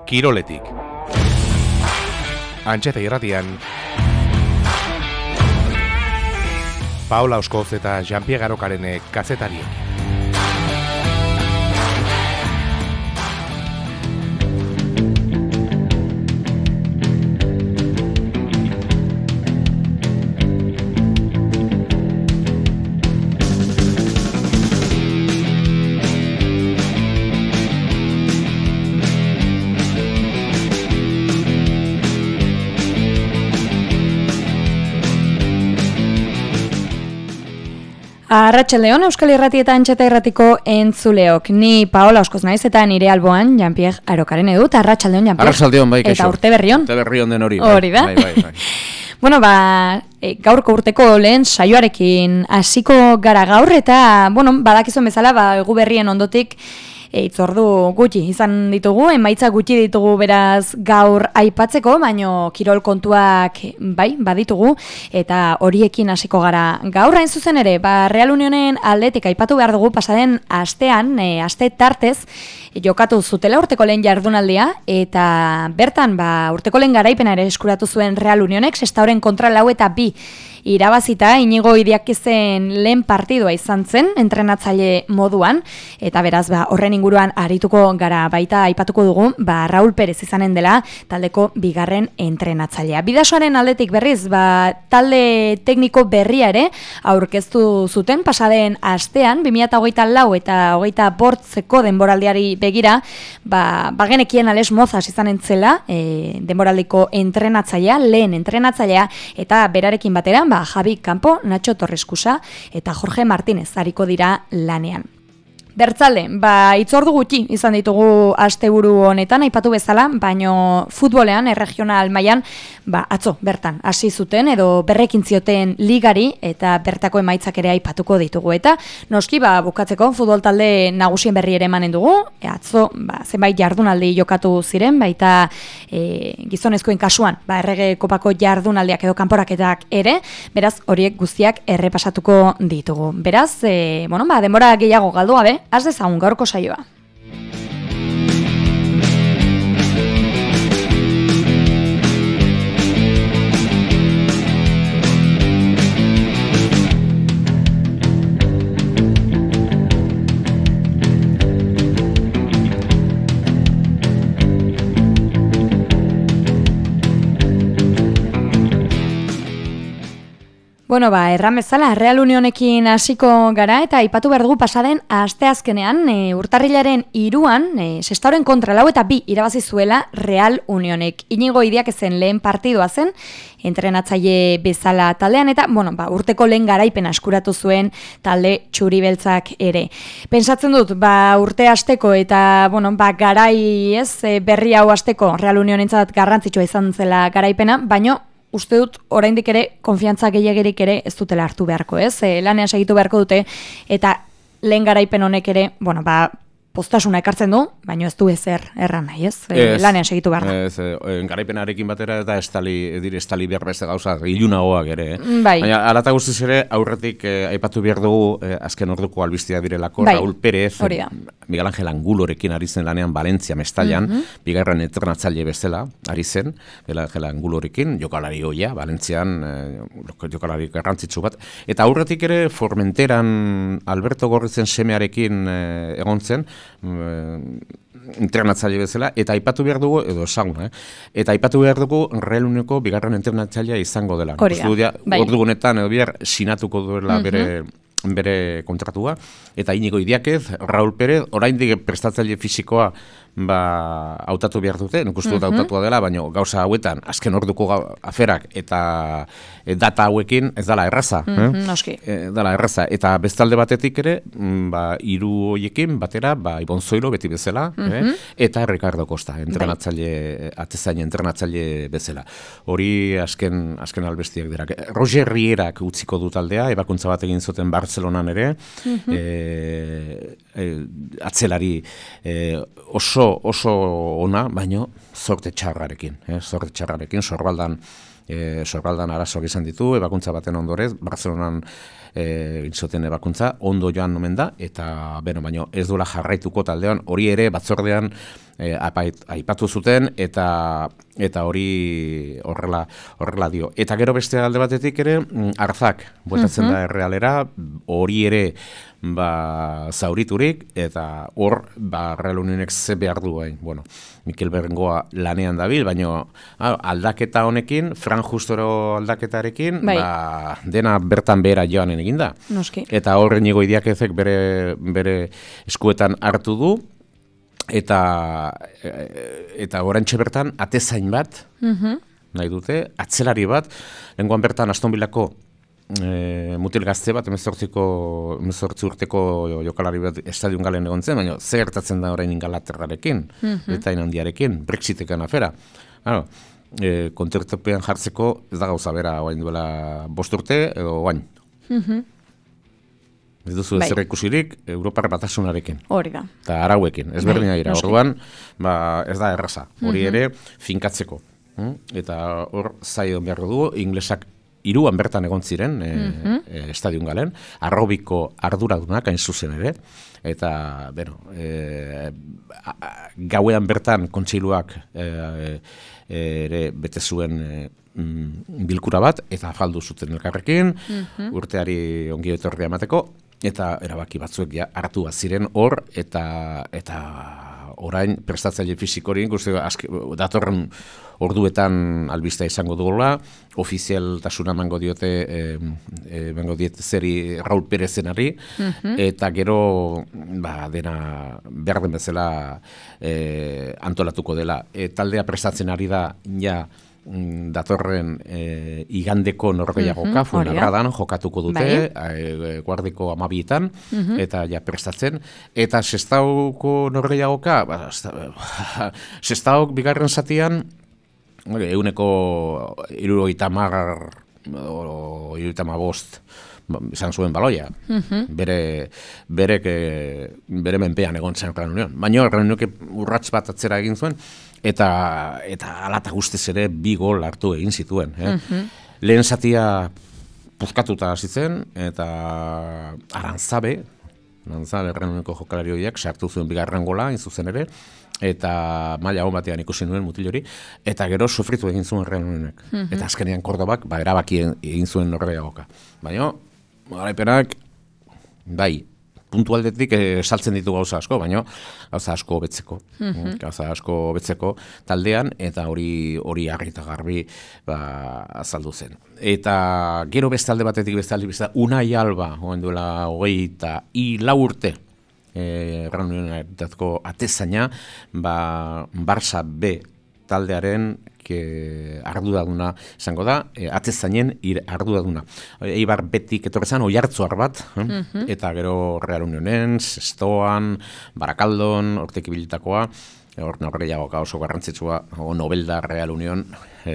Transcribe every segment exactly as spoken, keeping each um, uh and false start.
Kiroletik. Antxeta irratian, Paola Oskoz eta Jean-Pierre Arokarene kazetariek. Arratsaldeon, Euskal Irrati eta Antxeta Irratiko entzuleok. Ni Paola Oskoz naiz eta nire alboan Jean-Pierre Arokarene dut. Arratsaldeon, Jean-Pierre. Arratsaldeon, bai, kaixo. Eta urte berrion. Urte berrion den hori. Hori da. Bai, bai, bai. Bueno, ba, e, gaurko urteko lehen saioarekin hasiko gara gaur eta, bueno, badakizuen bezala, ba, egu berrien ondotik itzordu gutxi izan ditugu, emaitza gutxi ditugu beraz gaur aipatzeko, baino kirol kontuak bai, baditugu, eta horiekin hasiko gara. Gaur hain zuzen ere, ba, Real Unionen aldetik aipatu behar dugu pasaden astean, e, aste tartez, jokatu zutela urteko lehen jardunaldia, eta bertan, ba, urteko lehen garaipena ere eskuratu zuen Real Unionek, Sestauren kontra lau eta bi irabazita, Inigo Idiakizen lehen partidua izan zen, entrenatzaile moduan, eta beraz, ba, horren inguruan arituko gara baita aipatuko dugu, ba, Raúl Pérez izanen dela, taldeko bigarren entrenatzailea. Bidasoaren aldetik berriz, ba, talde tekniko berria ere, aurkeztu zuten, pasaden astean, bi mila hogeita lau eta hogeita bortzeko denboraldiari begira, ba, bagenekien Ales Mozas izan entzela, e, denboraldiko entrenatzailea, lehen entrenatzailea, eta berarekin batera, ba, Javi Campo, Nacho Torrescusa eta Jorge Martínez ariko dira lanean. Bertzalde, ba, itzordu gutxi izan ditugu asteburu honetan, aipatu bezala, baino futbolean, erregional mailan, ba, atzo, bertan, hasi zuten, edo berrekin zioten ligari, eta bertako emaitzak ere aipatuko ditugu. Eta, noski, ba, bukatzeko, futbol talde nagusien berri ere emanen dugu, e, atzo, ba, zenbait jardunaldi jokatu ziren, baita e, gizonezkoen kasuan, ba, errege kopako jardunaldiak edo kanporaketak ere, beraz, horiek guztiak errepasatuko ditugu. Beraz, e, bueno, ba, denbora gehiago galdu gabe, has dezagun gaurko saioa. Bueno, ba, erran bezala, Real Unionekin hasiko gara eta aipatu behar dugu pasaden asteazkenean, e, urtarrilaren hiruan, e, Sestauren kontra lau eta bi irabazi zuela Real Unionek. Inigo Idiakizen lehen partidua zen, entrenatzaile bezala taldean, eta, bueno, ba, urteko lehen garaipen askuratu zuen talde txuri-beltzak ere. Pentsatzen dut, ba, urte hasteko eta, bueno, ba, garai, ez, e, berri hau hasteko Real Unionentzat garrantzitsua izan zela garaipena, baino, uste dut, oraindik ere, konfiantza gehiagirik ere ez dutela hartu beharko, ez? E, lanean segitu beharko dute, eta lehen garaipen honek ere, bueno, ba, postasuna ekartzen du, baina ez du ezer erran nahi, ez? E, lanean segitu behar da. Ez, e, garaipenarekin batera eta estali, dire estali behar beste gauza, ilunagoak ere. Eh? Bai. Baina, alata guztiz ere, aurretik eh, aipatu behar dugu, eh, azken orduko albistia direlako, bai. Raúl Pérez, eh, Miguel Ángel Angulorekin ari zen lanean Valentzia Mestallan, mm -hmm. bigarren entrenatzaile bezala, ari zen, Miguel Ángel Angulorekin, jokalari hoia, Valentzian, eh, jokalari garrantzitsu bat, eta aurretik ere, Formenteran Alberto Gorritzen semearekin eh, egon zen, entrenatzaile bezala, eta aipatu behar dugu, edo esagun, eh? eta aipatu behar dugu Real Unioneko bigarren entrenatzailea izango dela. Hori da, bai. Ordugunetan, edo bihar, sinatuko duela mm -hmm. bere bere kontratua, eta Inigo Idiakez, Raúl Pérez, oraindik prestatzaile fisikoa ba, hautatu behar dute, nik uste dut mm -hmm. hautatua dela, baina gauza hauetan, azken orduko aferak eta e, data hauekin ez dela erraza. Mm -hmm, noski. E, dela erraza, eta bestalde batetik ere, ba, hiru horiekin batera, ba, Ibon Zoilo beti bezala, mm -hmm. eh? eta Ricardo Costa, entrenatzaile, atezain entrenatzaile bezala. Hori azken, azken albestiak dira. Roger Rierak utziko du taldea, ebakuntza bat egin zuten Barcelonan ere, mm -hmm. e, e, atzelari e, oso oso ona, baino zorte txarrarekin, eh? zorte txarrarekin, Sorbaldan e, sorbaldan arazoak izan ditu, ebakuntza baten ondorez, Barcelonan e, intzoten ebakuntza, ondo joan nomen da, eta beno, baino ez duela jarraituko taldean, hori ere batzordean e, apait, aipatu zuten, eta eta hori horrela horrela dio. Eta gero beste alde batetik ere, Arzak bueltatzen da Errealera, hori ere ba, zauriturik, eta hor, ba, Real Unionek ze behar du hain. Bueno, Mikel Berengoa lanean dabil, baina aldaketa honekin, Fran Justoro aldaketarekin, bai. ba, dena bertan behera joanen eginda. Noski. Eta horren Iñigo Idiakezek bere, bere eskuetan hartu du, eta eta orantxe bertan atezain bat, Mhm. nahi dute, atzelari bat, lenguan bertan Aston Villako e, mutil gazte bat, emezortziko, emezortzi urteko jokalari bat estadion galen egon zen, baina zer gertatzen da orain Ingalaterrarekin, eta inandiarekin, Brexitekan afera. Claro, e, kontratopean jartzeko ez da gauza bera, oain duela bost urte, edo oain. Mhm. Ez duzu Bai. ezer ikusirik Europar Batasunarekin. Hori da. Eta arauekin, ez berdina Bai, dira. noski. Orduan, ba, ez da erraza. Hori ere, finkatzeko. Mm? Eta hor, zaion behar du, inglesak hiruan bertan egon ziren, e, e, estadion galen, arrobiko arduradunak hain zuzen ere, eta, bueno, e, a, a, gauean bertan kontseiluak e, e, ere bete zuen e, mm, bilkura bat, eta afaldu zuten elkarrekin, urteari ongi etorria emateko, eta erabaki batzuek ja hartu bat ziren hor, eta eta orain prestatzaile fisikori ikuste aske, datorren orduetan albista izango duela, ofizialtasuna emango diote eh, emango diet zeri Raul Perezenari, eta gero ba, dena behar den bezala eh, antolatuko dela. E, taldea prestatzen ari da ja datorren e, igandeko norgehiagoka, Mhm, Fuenlabradan jokatuko dute, Bai. e, guardiko amabietan, eta ja prestatzen. Eta Sestauko norgehiagoka, ba, Sestauk bigarren zatian, euneko hirurogeita hamar o hirurogeita hamabost izan zuen baloia. Bere, bere, bere menpean egon zen Real Union. Baina Real Unionek urrats bat atzera egin zuen, eta eta alata guztiz ere bi gol hartu egin zituen. Eh? Lehen zatia puzkatuta hasi zen, eta Arantzabe, Arantzabe Real Unioneko jokalari horiek sartu zuen bigarren gola, hain zuzen ere, eta maila hon batean ikusi nuen mutil hori, eta gero sufritu egin zuen Real Unionek. Eta azkenean Kordobak ba, erabaki egin zuen norgehiagoka. Baina, garaipenak, bai, puntualdetik eh, saltzen ditu gauza asko, baina gauza asko hobetzeko. Gauza asko hobetzeko taldean, eta hori hori argi eta garbi ba, azaldu zen. Eta gero bestalde batetik bestalde besta, Unai Alba, oen duela hogei eta hilau urte, eh, Real Unionetako atezaina, ba, Barça B taldearen que arduraduna izango da, e, atezainen arduraduna. Eibar betik etorrezan oihartzuar bat, eh? Eta gero Real Unionen, Sestoan, Barakaldon, hortek ibilitakoa, hor norgehiagoka oso garrantzitsua, o Nobelda Real Union,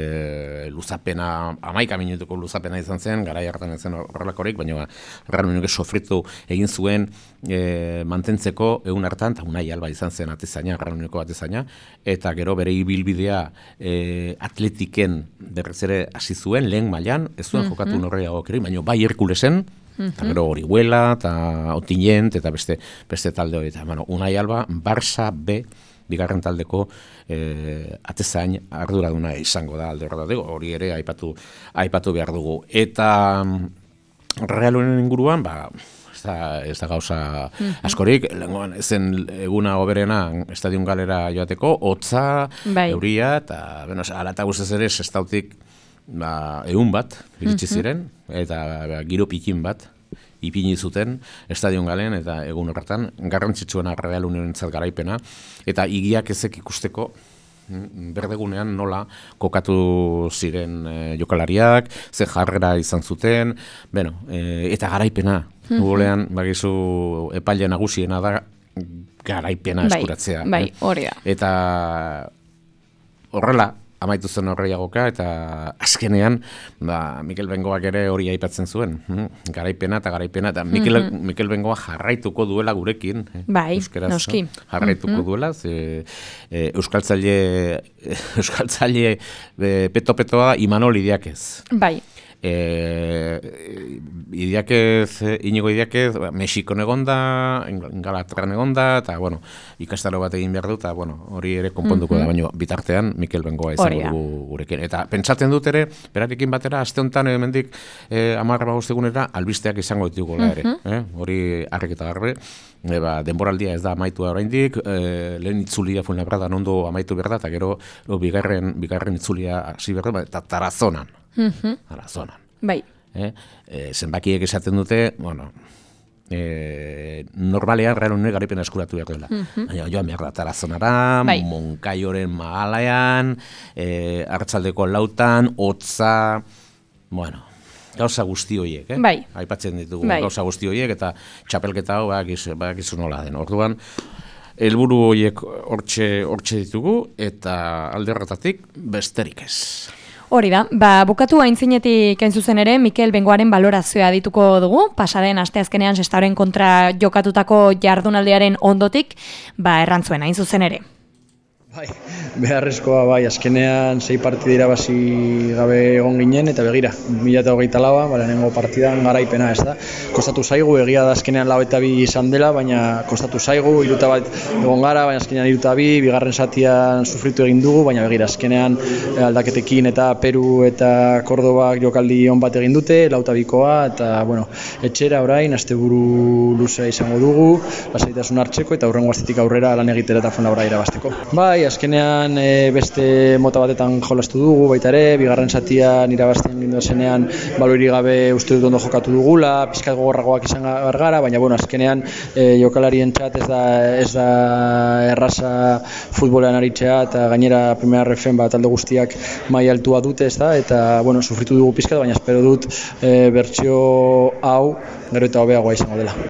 e, luzapena, hamaika minutuko luzapena izan zen, garai hartan zen horrelakorik, baina Real Unionek sofritu egin zuen e, mantentzeko egun hartan, eta Unai Alba izan zen atezaina, Real Unioneko atezaina, eta gero bere ibilbidea e, atletiken berriz ere hasi zuen, lehen mailan, ez zuen jokatu norgehiagokerik, baina bai Herkulesen, eta gero Orihuela, eta Otinent, eta beste, beste talde hori, eta bueno, Unai Alba, Barça B, bigarren taldeko eh, atezain arduraduna izango da alde horretatik, hori ere aipatu aipatu behar dugu. Eta Real Union inguruan, ba, ez da, ez da gauza askorik, lehengoan zen eguna oberena estadion galera joateko, hotza, Bai. euria, eta bueno, ala eta guztiz ere Sestautik ba, egun bat iritsi ziren, eta ba, giro pikin bat ipini zuten estadion galen, eta egun horretan garrantzitsuena Real Unionentzat garaipena, eta igiak ezek ikusteko berdegunean nola kokatu ziren e, jokalariak, ze jarrera izan zuten, bueno, e, eta garaipena, golean, bagizu epaile nagusiena da garaipena Bai, eskuratzea. bai, eh? hori da. Eta horrela, amaitu zen horreiagoka, eta azkenean, ba, Mikel Bengoak ere hori aipatzen zuen, hm? Garaipena eta garaipena, eta Mikel, mm-hmm. Mikel Bengoa jarraituko duela gurekin, eh? Bai, Euskeraz, noski. No? Jarraituko mm-hmm. duela, ze, e, euskaltzaile, euskaltzaile e, peto-petoa Imanol Idiakez. Bai. E, Idiakez, Inigo Idiakez, Mexikon egonda, Ingalaterran egonda, eta, bueno, ikastaro bat egin behar du, eta, bueno, hori ere konponduko mm-hmm. da, baina bitartean Mikel Bengoa izango dugu gurekin. Eta pentsatzen dut ere, berarekin batera, aste honetan hemendik eh, amarra bagostegunera, albisteak izango ditugu ere. Mm-hmm. eh? Hori arrek eta garbe. E, ba, denboraldia ez da amaitua oraindik, e, lehen itzulia Fuenlabradan ondo amaitu behar da, eta gero o, bigarren, bigarren itzulia hasi behar da, eta Tarazonan. Mm-hmm. Tarazonan. Bai. Eh? E, zenbakiek esaten dute, bueno, e, normalean realune garaipena eskuratu behar dela. Mm-hmm. Baina joan behar da Tarazonara, bai. Monkaioren magalean, e, Arratsaldeko lautan, hotza, bueno, gauza guzti horiek, eh? Bai. Aipatzen ditugu bai. gauza guzti horiek, eta txapelketa hau bakizu, bakizu nola den. Orduan, helburu horiek hortxe, hortxe ditugu, eta alde horretatik besterik ez. Hori da, ba, bukatu aintzinetik hain zuzen ere, Mikel Bengoaren balorazioa dituko dugu, pasaren asteazkenean Sestaoren kontra jokatutako jardunaldiaren ondotik, ba, errantzuen hain zuzen ere. Bai, beharrezkoa bai, azkenean sei partida irabazi gabe egon ginen, eta begira, bi mila hogeita laua, ba, lehenengo partidan garaipena, ez da. Kostatu zaigu, egia da azkenean lau eta bi izan dela, baina kostatu zaigu, hiruta bat egon gara, baina azkenean hiruta bi, bigarren zatian sufritu egin dugu, baina begira, azkenean aldaketekin eta Peru eta Kordobak jokaldi on bat egin dute, lau eta bikoa, eta, bueno, etxera orain, asteburu luzea izango dugu, lasaitasun hartzeko, eta hurrengo astetik aurrera lan egitera eta Fuenlabrada irabazteko. Bai, azkenean e, beste mota batetan jolastu dugu, baita ere, bigarren zatian irabazten gindu zenean balori gabe uste dut ondo jokatu dugula, pizkat gogorragoak izan gara, baina bueno, azkenean e, jokalarien txat ez da, ez da erraza futbolean aritzea, eta gainera Primera Refen bat talde guztiak maila altua dute, ez da, eta bueno, sufritu dugu pizkat, baina espero dut e, bertsio hau gero eta hobeagoa izango dela.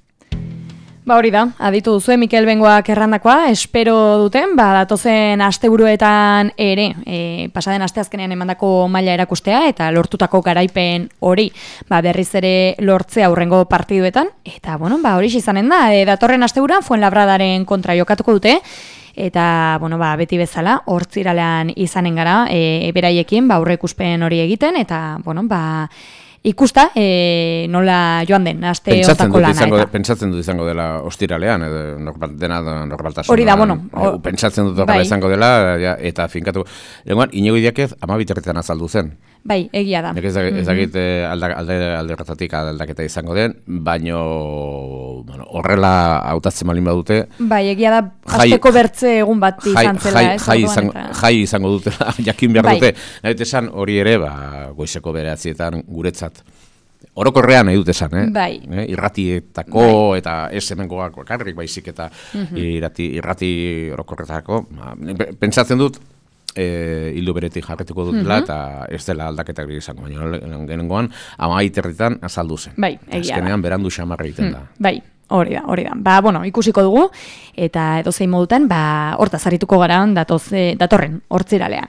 Ba hori da, aditu duzue Mikel Bengoak errandakoa, espero duten, ba datozen asteburuetan ere, e, pasaden asteazkenean emandako maila erakustea eta lortutako garaipen hori, ba berriz ere lortzea aurrengo partiduetan, eta bueno, ba hori izanen da, e, datorren asteburuan Fuenlabradaren kontra jokatuko dute, eta bueno, ba, beti bezala, hortziralean izanen gara, e, beraiekin, ba aurreikuspen hori egiten, eta bueno, ba ikusta, e, nola joan den, aste hortako lana. Izango, eta. Pentsatzen dut izango dela ostiralean, edo normal, dena normaltasun. Hori da, bueno. O, pentsatzen dut horrela bai. Izango dela, ja, eta finkatu. Lehenkoan, Inigo Idiakez amabiterretan azaldu zen. Bai, egia da. Nek ez dakit mm-hmm. alde, alde, alde horretatik aldaketa izango den, baino bueno, horrela hautatzen malin badute. Bai, egia da, azteko bertze egun bat izan zela. Jai, ez, jai, izango, eta... jai izango dutela, jakin behar bai. Dute. Nahi esan hori ere, ba, goizeko bereatzietan guretzat. Orokorrean nahi dut esan, eh? Bai. Eh? Irratietako bai. Eta ez hemengoak bakarrik baizik eta mm-hmm. irrati, irrati orokorretako. Pentsatzen dut, E, hildu beretik jarretuko dutela, mm-hmm. eta ez dela aldaketak izango, baina genengoan ama iterritan azaldu zen. Bai, egia azkenean berandu xamarra egiten da. Mm, bai, hori da, hori da. Ba, bueno, ikusiko dugu, eta edozein modutan, ba, hortaz arituko gara datoz, eh, datorren, hortziralean.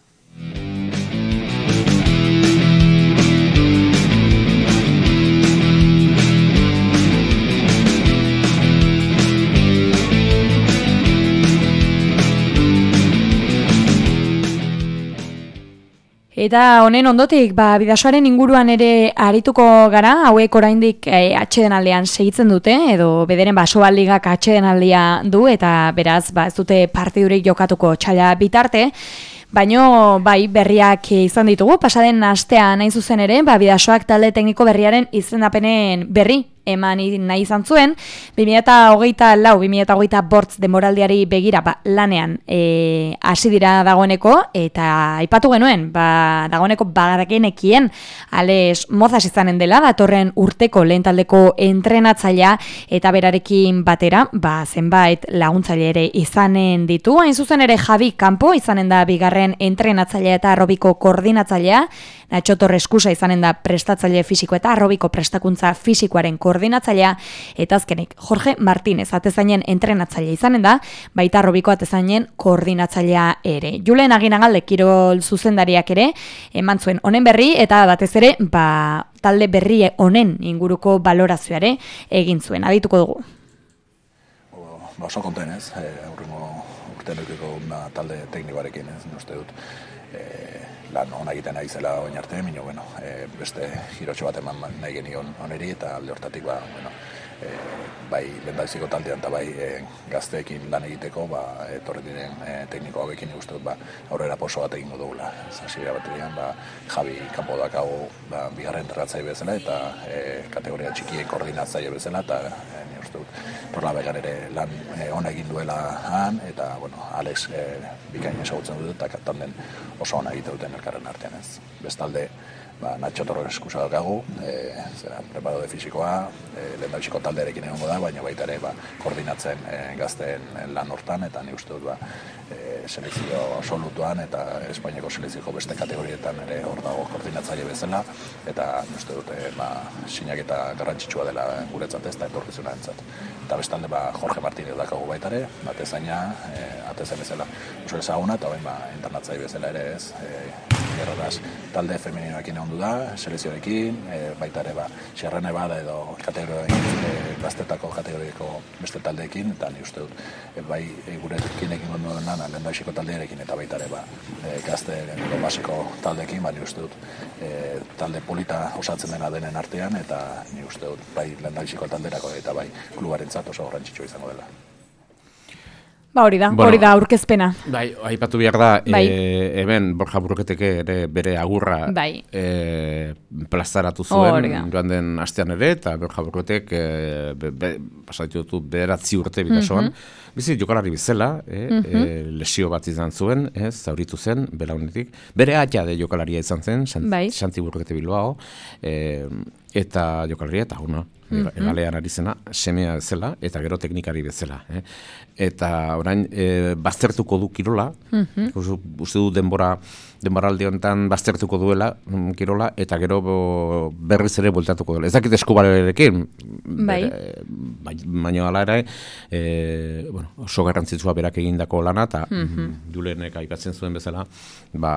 Eta honen ondotik, ba, Bidasoaren inguruan ere arituko gara, hauek oraindik e, atsedenaldean segitzen dute, edo bederen Basoa Ligak atsedenaldia du, eta beraz, ba, ez dute partidurik jokatuko txaila bitarte, baino bai berriak izan ditugu, pasaden astean hain zuzen ere, ba, Bidasoak talde tekniko berriaren izendapenen berri eman nahi izan zuen, bi mila hogeita lau, bi mila hogeita bortz demoraldiari begira ba, lanean e, hasi dira dagoeneko, eta aipatu genuen, ba, dagoeneko badakenekien Ales Mozas izanen dela, datorren urteko lehen taldeko entrenatzailea, eta berarekin batera, ba, zenbait laguntzaile ere izanen ditu, hain zuzen ere Javi Campo izanen da bigarren entrenatzailea eta aerobiko koordinatzailea, Nacho Torres Kusa izanen da prestatzaile fisiko eta aerobiko prestakuntza fisikoaren koordinatzailea, eta azkenik Jorge Martínez atezainen entrenatzaile izanen da, baita aerobiko atezainen koordinatzailea ere. Julen Aginagalde kirol zuzendariak ere eman zuen honen berri, eta batez ere ba, talde berri honen inguruko balorazioare egin zuen. Adituko dugu. Ba, oso konten ez, e, aurrengo urtean eukiko talde teknikoarekin ez, uste dut e, lan hona egiten ari zela oin arte, minio, bueno, e, beste girotxo bat eman nahi genion oneri, eta alde hortatik, ba, bueno, e, bai lehendabiziko taldean eta bai e, gazteekin lan egiteko, ba, etorri diren e, tekniko hauekin uste dut, ba, aurrera poso bat egingo dugula. Zasiera baterian, ba, Javi kanpo dakago, ba, bigarren entrenatzaile bezala, eta e, kategoria txikien koordinatzaile bezala, eta e, ni uste dut, torla began ere lan e, ona egin duela han, eta, bueno, Alex e, bikain esagutzen dut, eta tanden oso ona egite duten elkarren artean ez. Bestalde, ba, Nacho Torres Kusa daukagu, e, zera, preparode fisikoa, e, lehendabiziko taldearekin egongo da, baina baita ere ba, koordinatzen e, gazteen lan hortan, eta ni uste dut ba, e, selekzio absolutuan eta Espainiako selekzioko beste kategorietan ere hor dago koordinatzaile bezala, eta ni uste dut e, ba, sinaketa garrantzitsua dela guretzat ez da etorkizuna entzat. Eta bestalde ba, Jorge Martínez daukagu baita ere, atezaina, e, atezain bezala oso ezaguna, eta bain ba, internatzaile bezala ere ez, e, Erradaz, talde femeninoekin egon du da, selezioarekin, e, baita ere ba, xerrene bada edo kategorioekin, e, gaztetako kategoriako beste taldeekin, eta ni uste dut, e, bai e, gure kinekin gondu nan, lehendaiziko taldearekin, eta baita ere ba, e, gazte basiko taldeekin, ba, ni uste dut, e, talde polita osatzen dena denen artean, eta ni uste dut, bai lehendaiziko talderako eta bai klubarentzat oso garrantzitsua izango dela. Ba hori da, bueno, hori da aurkezpena. Bai, aipatu behar da, bai. e, hemen Borja Buruketeke ere bere agurra bai. e, plazaratu zuen, oh, joan den astean ere, eta Borja Buruketek e, be, be, pasatu dut beratzi urte bitasoan. Mm-hmm. Bizi jokalari bizela, e, mm-hmm. e, lesio bat izan zuen, ez, zauritu zen, belaunetik. Bere aia de jokalaria izan zen, Sant, bai. Santi Burukete Bilbao, e, eta jokalaria eta una. Mm-hmm. Egalean ari zena, semea bezala, eta gero teknikari bezala. Eh? Eta orain, e, baztertuko du kirola, mm-hmm. uste du denbora, denboraldi honetan baztertuko duela kirola, eta gero berriz ere bueltatuko duela. Ez dakit Eskubarerekin, bai. baina ala ere, e, bueno, oso garrantzitsua berak egindako lana, eta mm-hmm. Julenek aipatzen zuen bezala, ba,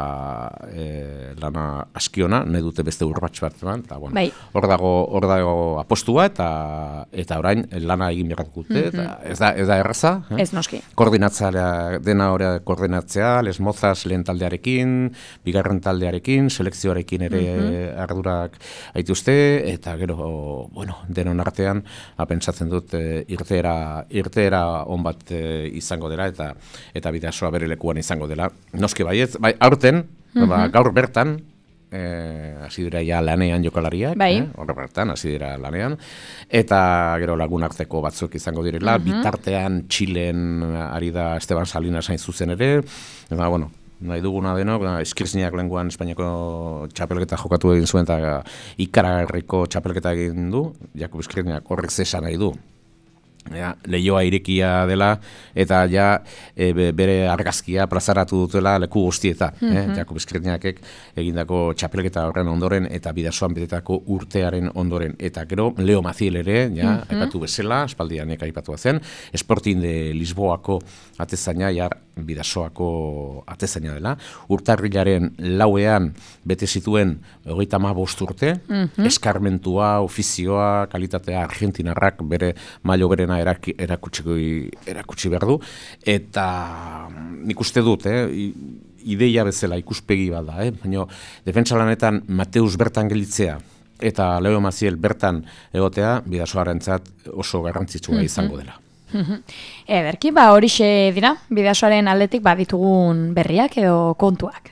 e, lana askiona, nahi dute beste urratx bat, eta bueno, bai. hor dago, hor dago apostua, eta eta orain lana egin beharratuko dute, mm-hmm. eta ez da, ez da erraza. Eh? Ez noski. Koordinatzea, dena hori koordinatzea, Les Mozas lehen taldearekin, bigarren taldearekin, selekzioarekin ere mm-hmm. ardurak haituzte, eta gero, bueno, denon artean, pentsatzen dut, e, irteera, irteera on bat e, izango dela, eta eta Bidasoa bere lekuan izango dela. Noski baietz, bai, aurten, mm-hmm. ba, gaur bertan, Eh, hasi dira ja lanean jokalariak, bai. eh? Horre bertan, hasi dira lanean, eta gero lagunarteko batzuk izango direla, uh-huh. bitartean Txilen ari da Esteban Salinas hain zuzen ere, eta, bueno, nahi duguna denok, Eskirzinak lenguan Espainiako txapelketa jokatu egin zuen, eta ikaragarriko txapelketa egin du, Jakub Eskirzinak horrek zesan nahi du. Ja, lehioa irekia dela, eta ja e, bere argazkia plazaratu dutela leku guztieta. Mm-hmm. eh? Jakub Eskirniakek egindako txapelketa horren ondoren, eta Bidasoan betetako urtearen ondoren. Eta gero, Leo Maciel ere, ja, mm-hmm. aipatu bezala, espaldianek aipatu zen, Sporting de Lisboako atezaina, ja, Bidasoako atezaina dela. Urtarrilaren lauean bete zituen hogeita hamabost urte, mm-hmm. eskarmentua, ofizioa, kalitatea argentinarrak bere mailo berena erakutsi, erakutsi behar du, eta nik uste dut, eh, ideia bezala ikuspegi bat da, eh, baina defentsa lanetan Mateus bertan gelitzea, eta Leo Maciel bertan egotea, Bidasoarentzat oso garrantzitsua izango dela. Ederki, ba horixe dira, Bidasoaren aldetik baditugun berriak edo kontuak.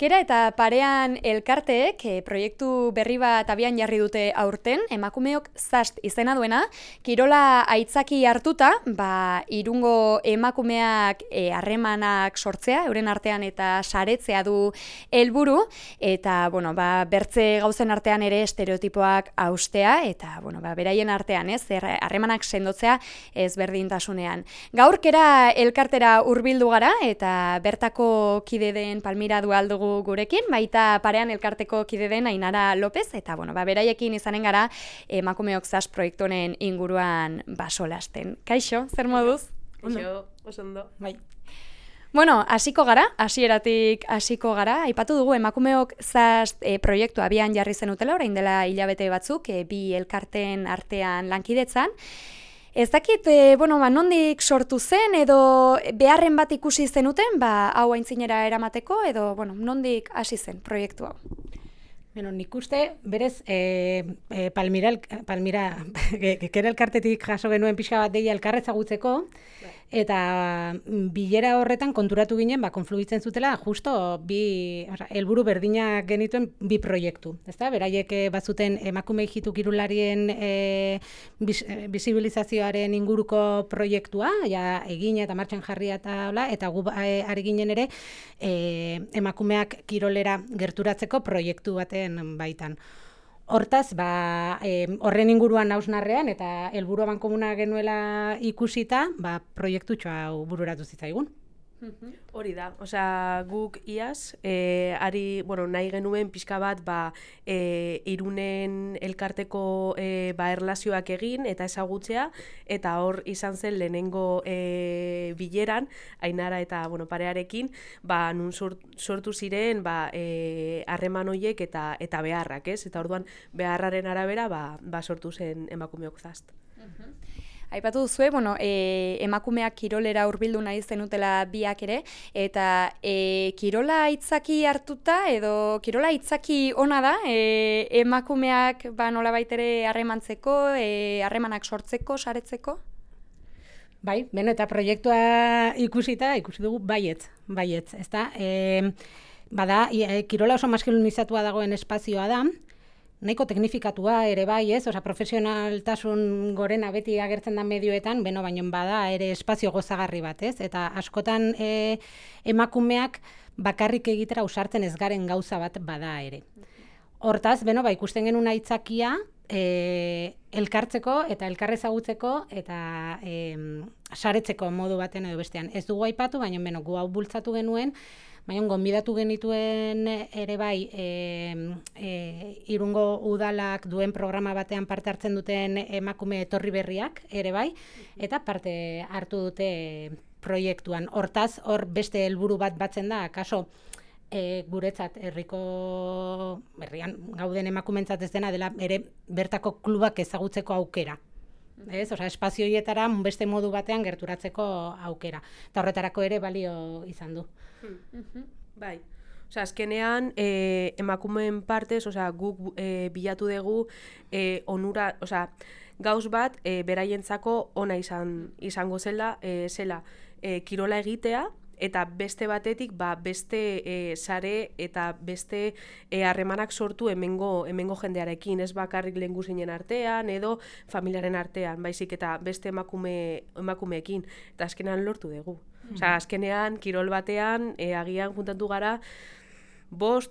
Askera eta Parean elkarteek e, proiektu berri bat abian jarri dute aurten, emakumeok zast izena duena, kirola aitzaki hartuta, ba, irungo emakumeak harremanak sortzea, euren artean eta saretzea du helburu, eta bueno, ba, bertze gauzen artean ere estereotipoak haustea, eta bueno, ba, beraien artean, ez, harremanak sendotzea ezberdintasunean. Gaurkera elkartera hurbildu gara, eta bertako kide den Palmira Dualdugu gurekin, baita Parean elkarteko kide den Ainara López, eta bueno, ba, beraiekin izanen gara emakumeok zas proiektu honen inguruan basolasten. Kaixo, zer moduz? Kaixo, oso ondo. Bai. Bueno, hasiko gara, hasieratik hasiko gara, aipatu dugu emakumeok zaz e, proiektu abian jarri zenutela, orain dela hilabete batzuk, e, bi elkarten artean lankidetzan. Ez dakit, e, bueno, ba, nondik sortu zen, edo beharren bat ikusi zenuten, ba, hau aintzinera eramateko, edo, bueno, nondik hasi zen proiektu hau? Bueno, nik uste, berez, e, e, Palmira, Palmira gekera elkartetik jaso genuen pixka bat deia elkarrezagutzeko, eta bilera horretan konturatu ginen, ba, konfluitzen zutela, justo bi, oza, helburu berdinak genituen bi proiektu. Ezta? Beraiek bazuten emakume hijitu kirularien e, bis, e, bisibilizazioaren inguruko proiektua, ja, egina eta martxan jarria eta hola, eta gu e, ari ginen ere e, emakumeak kirolera gerturatzeko proiektu baten baitan. Hortaz, ba, e, horren inguruan hausnarrean eta helburuan komuna genuela ikusita, ba, proiektutxoa hau bururatu zitzaigun. Hori da, osea, guk iaz, e, ari, bueno, nahi genuen pixka bat, ba, e, Irunen elkarteko e, ba, erlazioak egin eta ezagutzea, eta hor izan zen lehenengo e, bileran, Ainara eta, bueno, Parearekin, ba, nun sortu ziren, ba, e, harreman horiek eta eta beharrak, ez? Eta orduan beharraren arabera, ba, ba sortu zen emakumeok zast. Aipatu duzue, bueno, e, emakumeak kirolera hurbildu nahi zenutela biak ere, eta e, kirola aitzaki hartuta, edo kirola aitzaki ona da, e, emakumeak ba, nolabait ere harremantzeko, e, harremanak sortzeko, saretzeko? Bai, beno, eta proiektua ikusita, ikusi dugu baietz, baietz, ezta? E, bada, e, kirola oso maskulinizatua dagoen espazioa da, nahiko teknifikatua ere bai, ez? Osea, profesionaltasun gorena beti agertzen da medioetan, beno, baino bada ere espazio gozagarri bat, ez? Eta askotan e, emakumeak bakarrik egitera ausartzen ez garen gauza bat bada ere. Hortaz, beno, ba, ikusten genuen aitzakia e, elkartzeko eta elkarrezagutzeko eta e, saretzeko modu baten edo bestean. Ez dugu aipatu, baina beno, gu hau bultzatu genuen, baina gonbidatu genituen ere bai e, e, Irungo udalak duen programa batean parte hartzen duten emakume etorri berriak ere bai, eta parte hartu dute proiektuan. Hortaz, hor beste helburu bat batzen da, kaso e, guretzat herriko herrian gauden emakumentzat ez dena dela ere bertako klubak ezagutzeko aukera. Ez, osea, espazio horietara beste modu batean gerturatzeko aukera. Eta horretarako ere balio izan du. Hmm. Bai. Osea, azkenean e, emakumeen partez, osea, guk e, bilatu dugu e, onura, osea, gauz bat e, beraientzako ona izan izango zela, e, zela e, kirola egitea, eta beste batetik, ba, beste e, sare eta beste harremanak e, sortu hemengo, hemengo jendearekin, ez bakarrik lehengusinen artean, edo familiaren artean, baizik eta beste emakume, emakumeekin, eta azkenean lortu dugu. Mm. Osea, azkenean, kirol batean, e, agian juntatu gara, bost,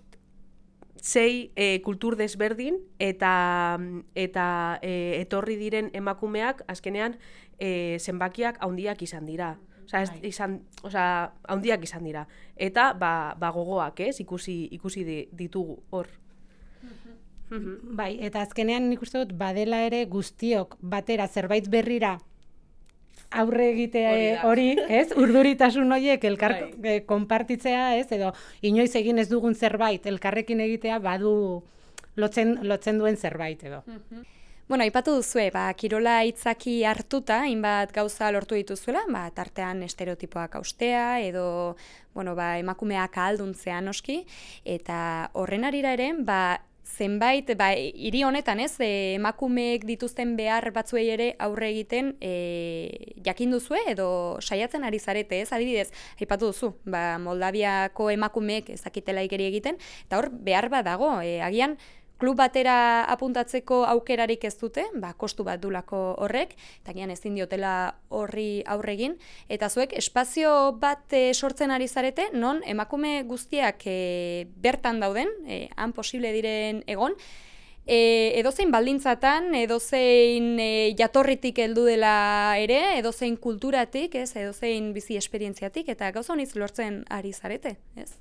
sei e, kultur desberdin, eta, eta e, etorri diren emakumeak, azkenean, e, zenbakiak handiak izan dira. Osa, ez, izan, osa, handiak izan dira. Eta, ba, ba gogoak, ez, ikusi, ikusi ditugu, hor. Bai, eta azkenean nik uste dut, badela ere guztiok batera zerbait berrira aurre egitea hori, ez, urduritasun horiek elkar bai. konpartitzea, ez, edo inoiz egin ez dugun zerbait, elkarrekin egitea, badu lotzen, lotzen duen zerbait, edo. Bueno, aipatu duzue, ba, kirola aitzaki hartuta, hainbat gauza lortu dituzuela, ba, tartean estereotipoak haustea, edo, bueno, ba, emakumeak ahalduntzea noski, eta horren arira ere, ba, zenbait, ba, hiri honetan ez, e, emakumeek dituzten behar batzuei ere aurre egiten e, jakin duzue edo saiatzen ari zarete ez, adibidez, aipatu duzu, ba, Moldaviako emakumeek ezakitela ikeri egiten, eta hor behar bat dago, e, agian, klub batera apuntatzeko aukerarik ez dute, ba, kostu bat dulako horrek, eta gian ezin diotela horri aurregin, eta zuek espazio bat e, sortzen ari zarete, non emakume guztiak e, bertan dauden, e, han posible diren egon, e, edozein baldintzatan, edozein e, jatorritik heldu dela ere, edozein kulturatik, ez, edozein bizi esperientziatik, eta gauza honiz lortzen ari zarete, ez?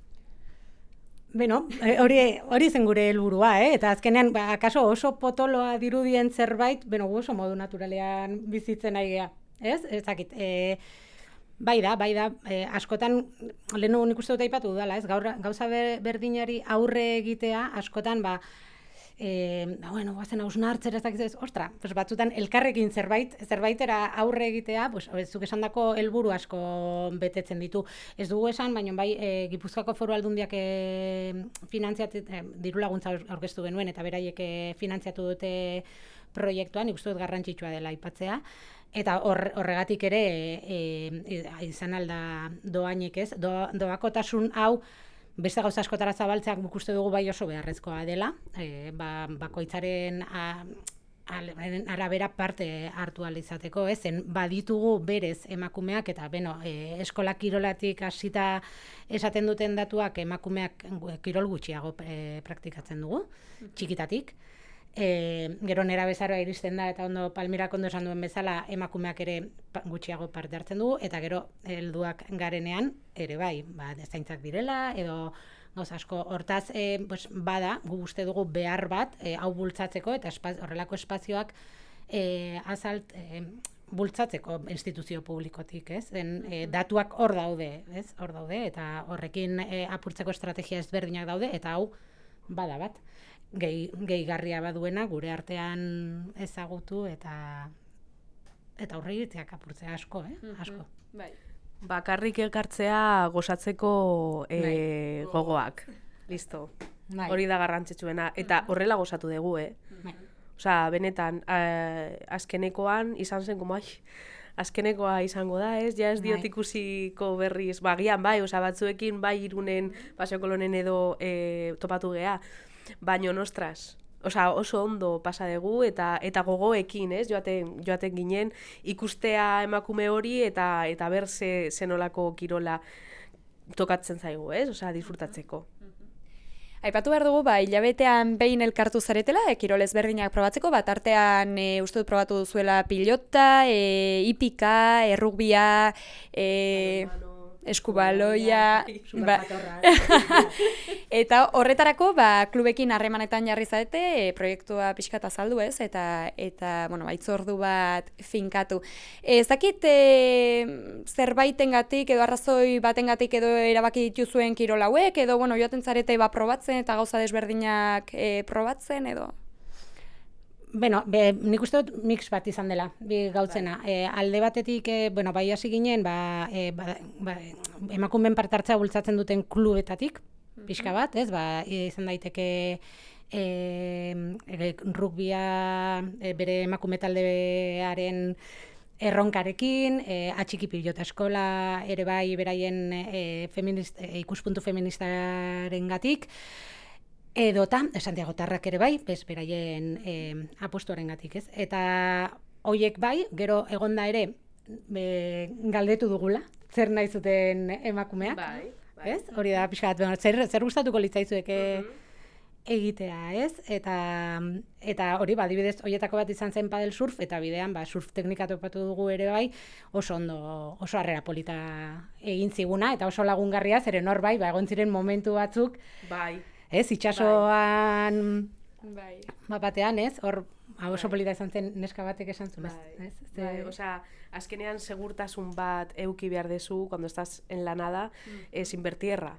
Beno, hori hori zen gure helburua, eh? Eta azkenean, ba, akaso oso potoloa dirudien zerbait, beno, oso modu naturalean bizitzen nahi gea, ez? Ezakit, e, bai da, bai da, e, askotan, lehenu nik uste dut aipatu dudala, ez? Gaur, gauza berdinari aurre egitea, askotan, ba, e, ba, bueno, guazen hausnartzera ez dakiz, ostra, pues batzutan elkarrekin zerbait, zerbaitera aurre egitea, pues, zuk esandako helburu asko betetzen ditu. Ez dugu esan, baina bai, e, Gipuzkoako Foru Aldundiak e, finantziatu, e, diru laguntza aurkeztu genuen, eta beraiek e, finantziatu dute proiektuan, nik uste dut garrantzitsua dela aipatzea, eta hor, horregatik ere e, e, izan alda doainek ez, Do, doakotasun hau, beste gauza askotara zabaltzeak uste dugu bai oso beharrezkoa dela, e, ba, bakoitzaren a, arabera parte hartu ahal izateko, ez? Zen baditugu berez emakumeak eta beno, e, eskola kirolatik hasita esaten duten datuak emakumeak kirol gutxiago e, praktikatzen dugu, txikitatik. E, gero nera bezaroa iristen da eta ondo Palmirak ondo esan duen bezala emakumeak ere gutxiago parte hartzen dugu eta gero helduak garenean ere bai, ba, zaintzak direla edo gauza asko hortaz e, pues, bada, gu uste dugu behar bat e, hau bultzatzeko eta espaz, horrelako espazioak e, azalt e, bultzatzeko instituzio publikotik, ez? Den, e, datuak hor daude, ez? Hor daude eta horrekin e, apurtzeko estrategia ezberdinak daude eta hau bada bat. Gehi, gehigarria baduena gure artean ezagutu eta eta aurreiritzeak apurtzea asko, eh? Asko. Bai. Bakarrik elkartzea gozatzeko e, bai. Gogoak. Listo. Bai. Hori da garrantzitsuena eta horrela gozatu dugu, eh? Bai. Osea, benetan eh, azkenekoan izan zen como ai azkenekoa izango da, ez? Ja ez diot ikusiko berriz, bagian bai, osea batzuekin bai Irunen, Paseo Kolonen edo e, topatu gea. Baino nostras, osea, oso ondo pasa dugu eta eta gogoekin, ez? Joaten joaten ginen ikustea emakume hori eta eta ber ze zenolako kirola tokatzen zaigu, ez? Osea, disfrutatzeko. Aipatu behar dugu, ba, hilabetean behin elkartu zaretela, e, kirol ezberdinak probatzeko, bat artean e, uste dut probatu duzuela pilota, e, hipika, errugbia, e, eskubaloia, ba, eta horretarako ba, klubekin harremanetan jarri zarete, e, proiektua pixkat azaldu ez, eta, eta bueno, baitzordu bat finkatu. Ez dakit e, zerbaitengatik edo arrazoi batengatik edo erabaki dituzuen kirol hauek, edo bueno, joaten zarete ba, probatzen eta gauza desberdinak e, probatzen edo? Beno, be, nik uste dut mix bat izan dela, bi gautzena. E, alde batetik, e, bueno, bai hasi ginen, ba, e, ba, ba, emakumeen parte hartzea bultzatzen duten klubetatik, pixka bat, ez, ba, izan daiteke e, e, rugbia e, bere emakume taldearen erronkarekin, e, atxiki pilota eskola ere bai beraien e, feminist, e, ikuspuntu feministaren gatik, edota, Santiago Tarrak ere bai, bez beraien e, apostuaren gatik, ez? Eta hoiek bai, gero egonda ere be, galdetu dugula, zer nahi zuten emakumeak, bai, bai. Ez? Hori da pixka bat, zer, zer gustatuko litzaizuek Mm-hmm. egitea, ez? Eta eta hori ba, adibidez, hoietako bat izan zen padel surf eta bidean ba surf teknika topatu dugu ere bai, oso ondo, oso harrera polita egin ziguna eta oso lagungarria, zeren hor bai, ba egon ziren momentu batzuk, bai. Ez, itxasoan bai. batean, ez? Hor oso polita izan zen neska batek esan zuen, bai. ez? Bai, osea, azkenean segurtasun bat euki behar dezu cuando estás en la nada, mm. eh, sin ver tierra.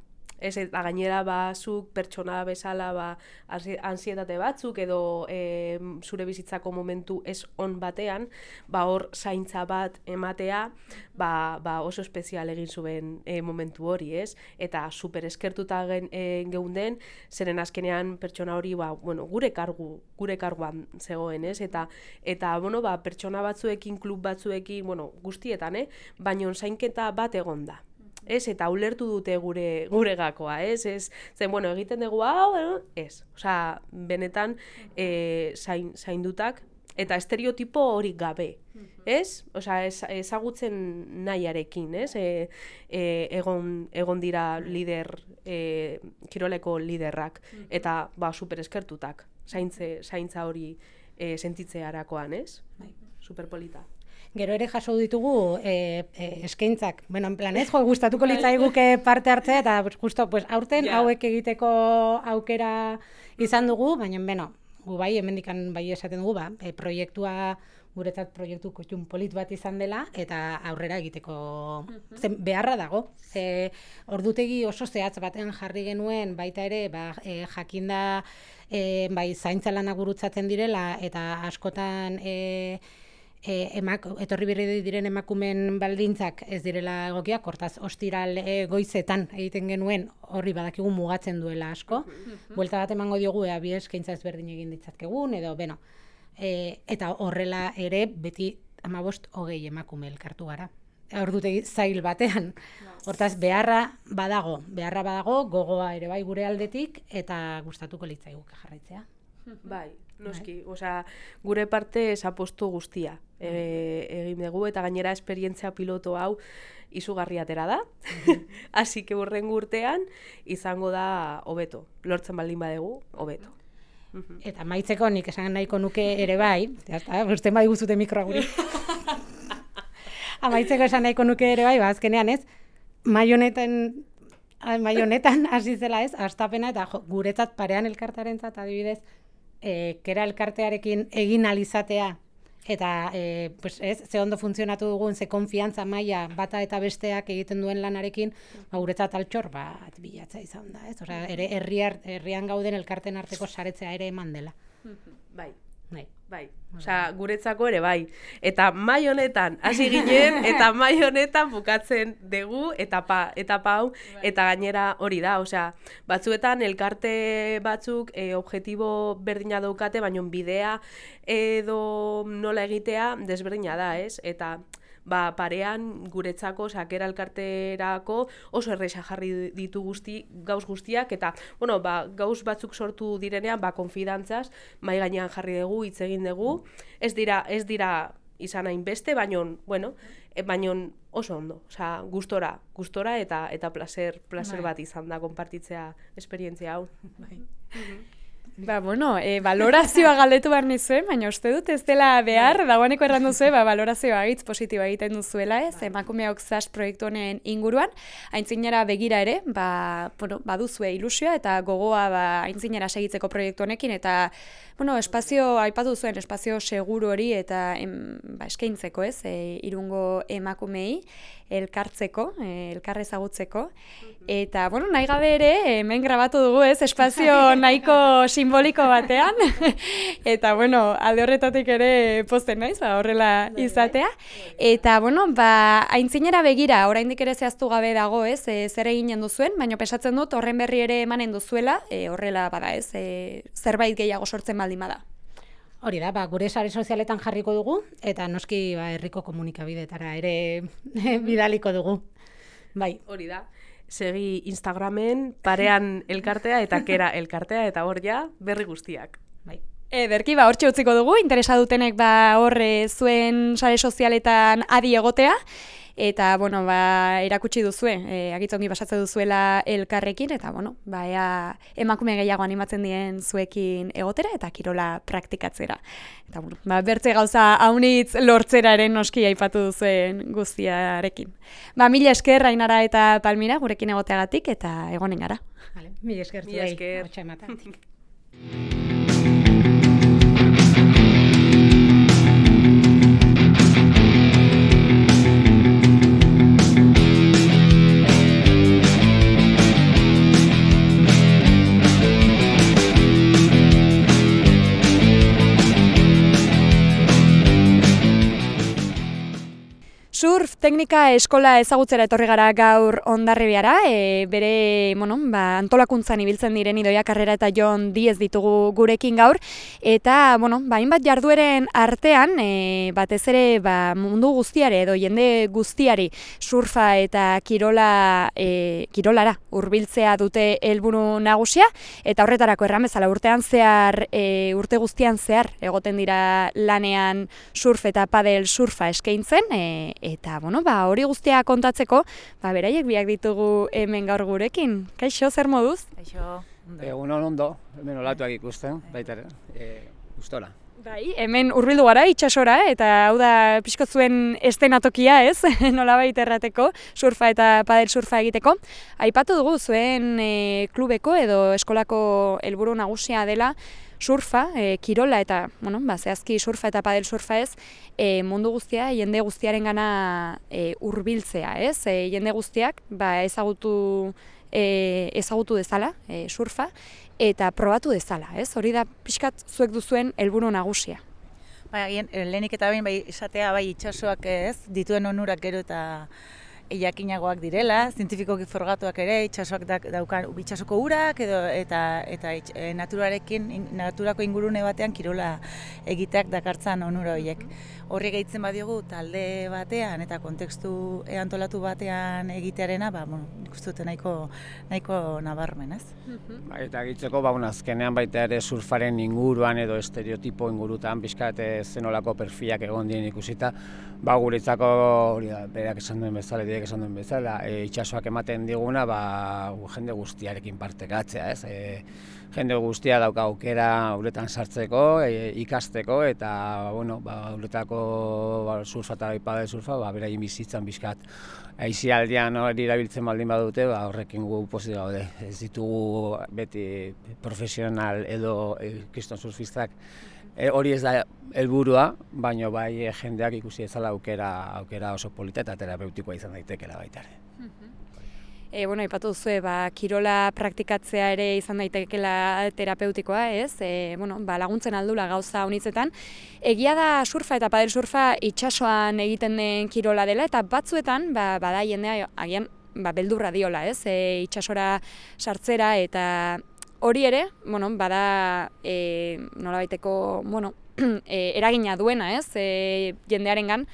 Ez, eta gainera ba, zuk pertsona bezala ba, ansietate batzuk edo e, zure bizitzako momentu ez on batean, ba, hor zaintza bat ematea ba, ba oso espezial egin zuen e, momentu hori, ez? Eta super eskertuta gen, e, geunden, zeren azkenean pertsona hori ba, bueno, gure kargu, gure karguan zegoen, ez? Eta, eta bueno, ba, pertsona batzuekin, klub batzuekin, bueno, guztietan, eh? Baina zainketa bat egon da. Ez, eta ulertu dute gure gure gakoa, ez? Ez, zen, bueno, egiten dugu hau, ez. Osea, benetan eh zain, zaindutak eta estereotipo hori gabe, ez? Osea, ez, ezagutzen nahiarekin, ez? E, e, egon, egon dira lider, e, kiroleko liderrak, eta ba, super eskertutak, zaintze, zaintza hori e, sentitzearakoan, ez? Superpolita. Gero ere jaso ditugu e, e, eskaintzak. Bueno, en plan, ez, jo, gustatuko litzaiguke parte hartzea, eta pues, justo, pues, aurten yeah. hauek egiteko aukera izan dugu, baina, beno, gu bai, hemendikan bai esaten dugu, ba, e, proiektua, guretzat proiektu kutxun polit bat izan dela, eta aurrera egiteko zen, beharra dago. E, ordutegi oso zehatz baten jarri genuen, baita ere, ba, e, jakinda, e, bai, zaintza lanak gurutzatzen direla, eta askotan, e, E, emak, etorri berri diren emakumen baldintzak ez direla egokiak, hortaz ostiral e, goizetan egiten genuen horri badakigu mugatzen duela asko. Buelta bat emango diogu ea bi eskaintza ezberdin egin ditzatkegun, edo, beno, e, eta horrela ere beti hamabost hogei emakume elkartu gara. Ordutegi zail batean. Hortaz beharra badago, beharra badago, gogoa ere bai gure aldetik, eta gustatuko litzaiguke jarraitzea. Bai, noski, osea, gure parte zapostu guztia e, egin dugu, eta gainera esperientzia piloto hau izugarri atera da, hasi que hurrengo urtean izango da hobeto, lortzen baldin badegu, hobeto. Eta maitzeko nik esan nahiko nuke ere bai, jazta, usten bai guztute mikroa guri. Amaitzeko esan nahiko nuke ere bai, ba, azkenean ez, maionetan, maionetan hasi zela ez, astapena eta jo, guretzat parean elkartearentzat adibidez, E, kera elkartearekin egin alizatea eta e, pues ez, ze ondo funtzionatu dugun, ze konfiantza maila bata eta besteak egiten duen lanarekin, ba, guretzat altxor bat bilatza izan da, ez? Osea, ere herriar, herrian gauden elkarten arteko saretzea ere eman dela. Bai. Bai. Bai. Osea, guretzako ere bai. Eta mai honetan hasi ginen eta mai honetan bukatzen dugu etapa etapa hau eta gainera hori da, osea, batzuetan elkarte batzuk e, objektibo berdina daukate, baina bidea edo nola egitea desberdina da, ez? Eta ba, parean guretzako, sakera elkarterako oso erresa jarri ditu guzti, gauz guztiak, eta, bueno, ba, gauz batzuk sortu direnean, ba, konfidantzaz, mai gainean jarri dugu, hitz egin dugu, ez dira, ez dira izan hainbeste, baino, bueno, e, baino oso ondo, osea, gustora, gustora eta eta placer, placer bat izan da konpartitzea esperientzia hau. Bai. Ba, bueno, e, valorazioa galdetu behar nizuen, baina uste dut ez dela behar, dagoeneko erran duzu, ba, valorazioa egitz positiboa egiten duzuela, ez, emakumeok zaz proiektu honen inguruan, aintzinera begira ere, ba, bueno, baduzue ilusioa eta gogoa ba, aintzinera segitzeko proiektu honekin, eta, bueno, espazio, aipatu zuen, espazio seguru hori eta em, ba, eskaintzeko, ez, e, irungo emakumei, elkartzeko, elkar ezagutzeko, eta, bueno, nahi gabe ere, hemen grabatu dugu, ez, espazio nahiko simboliko batean, eta, bueno, alde horretatik ere pozten naiz, ba, horrela izatea, eta, bueno, ba, aintzinera begira, oraindik ere zehaztu gabe dago, ez, e, zer eginen duzuen, baina pesatzen dut horren berri ere emanen duzuela, e, horrela, bada, ez, e, zerbait gehiago sortzen baldin bada. Hori da, ba, gure sare sozialetan jarriko dugu, eta noski ba, herriko komunikabidetara ere bidaliko dugu. Bai. Hori da. Segi Instagramen, parean elkartea eta kera elkartea, eta hor ja berri guztiak. Bai. Ederki, ba, hortxe utziko dugu, interesa dutenek ba, horre zuen sare sozialetan adi egotea, eta, bueno, ba, erakutsi duzue, e, agitzongi basatzen duzuela elkarrekin, eta, bueno, ba, ea, emakume gehiago animatzen dien zuekin egotera, eta kirola praktikatzera. Eta, bueno, ba, bertze gauza haunitz lortzeraren noski aipatu duzuen guztiarekin. Ba, mila esker, Ainara eta Palmira, gurekin egoteagatik, eta egonen gara. Vale, mila esker, mila esker. Hortxe emateatik. Surf teknika eskola ezagutzera etorri gara gaur Hondarribiara, e, bere bueno, ba, antolakuntzan ibiltzen diren Idoia Karrera eta Jon Diez ditugu gurekin gaur, eta bueno, ba, hainbat jardueren artean, e, batez ere ba, mundu guztiare edo jende guztiari surfa eta kirola, e, kirolara hurbiltzea dute helburu nagusia, eta horretarako erran bezala urtean zehar, e, urte guztian zehar egoten dira lanean surf eta padel surfa eskaintzen, e, eta, bueno, ba, hori guztia kontatzeko, ba, beraiek biak ditugu hemen gaur gurekin. Kaixo, zer moduz? Kaixo, egunon ondo, hemen olatuak ikusten, baita ere, e, gustora. Bai, hemen hurbildu gara itsasora, eta hau da pixko zuen estenatokia, ez? Nolabait errateko, surfa eta padel surfa egiteko. Aipatu dugu zuen e, klubeko edo eskolako helburu nagusia dela surfa, e, kirola eta, bueno, ba, zehazki surfa eta padel surfa ez, e, mundu guztia, jende guztiaren gana e, hurbiltzea, ez? E, jende guztiak ba, ezagutu, e, ezagutu dezala e, surfa, eta probatu dezala, ez? Hori da pixkat zuek duzuen helburu nagusia. Bai, agian, lehenik eta behin bai izatea bai itsasoak ez, dituen onurak gero eta jakinagoak direla, zientifikoki frogatuak ere, itsasoak daukan itsasoko urak edo eta eta e, naturarekin naturako ingurune batean kirola egiteak dakartzan onura horiek. Horri gehitzen badiogu talde batean eta kontekstu antolatu batean egitearena, ba bueno, ikusten dute nahiko nahiko nabarmen, ez? Bai, eta egitzeko ba azkenean baita ere surfaren inguruan edo estereotipo ingurutan pixkat zenolako perfilak egon dien ikusita, ba guretzako hori da, berak esan duen bezala, diek esan duen bezala, e, itsasoak ematen diguna, ba jende guztiarekin partekatzea, ez? E, jende guztia dauka aukera uretan sartzeko, e, ikasteko eta bueno, ba uretako ba, surfa eta padel surfa, ba beraien bizitzan bizkat aisialdian hori erabiltzen baldin badute, ba horrekin gu pozik gaude. Ez ditugu beti profesional edo e, kriston surfistak. E, hori ez da helburua, baina bai jendeak ikusi ezala aukera aukera oso polita eta terapeutikoa izan daitekeela baita ere. E, bueno, aipatu duzue, ba, kirola praktikatzea ere izan daitekeela terapeutikoa, ez? E, bueno, ba, laguntzen aldula gauza honitzetan. Egia da surfa eta padel surfa itsasoan egiten den kirola dela, eta batzuetan, ba, bada jendea agian ba, beldurra diola, ez? E, itsasora sartzera eta hori ere, bueno, bada e, nolabaiteko, bueno, e, eragina duena, ez? E, jendearengan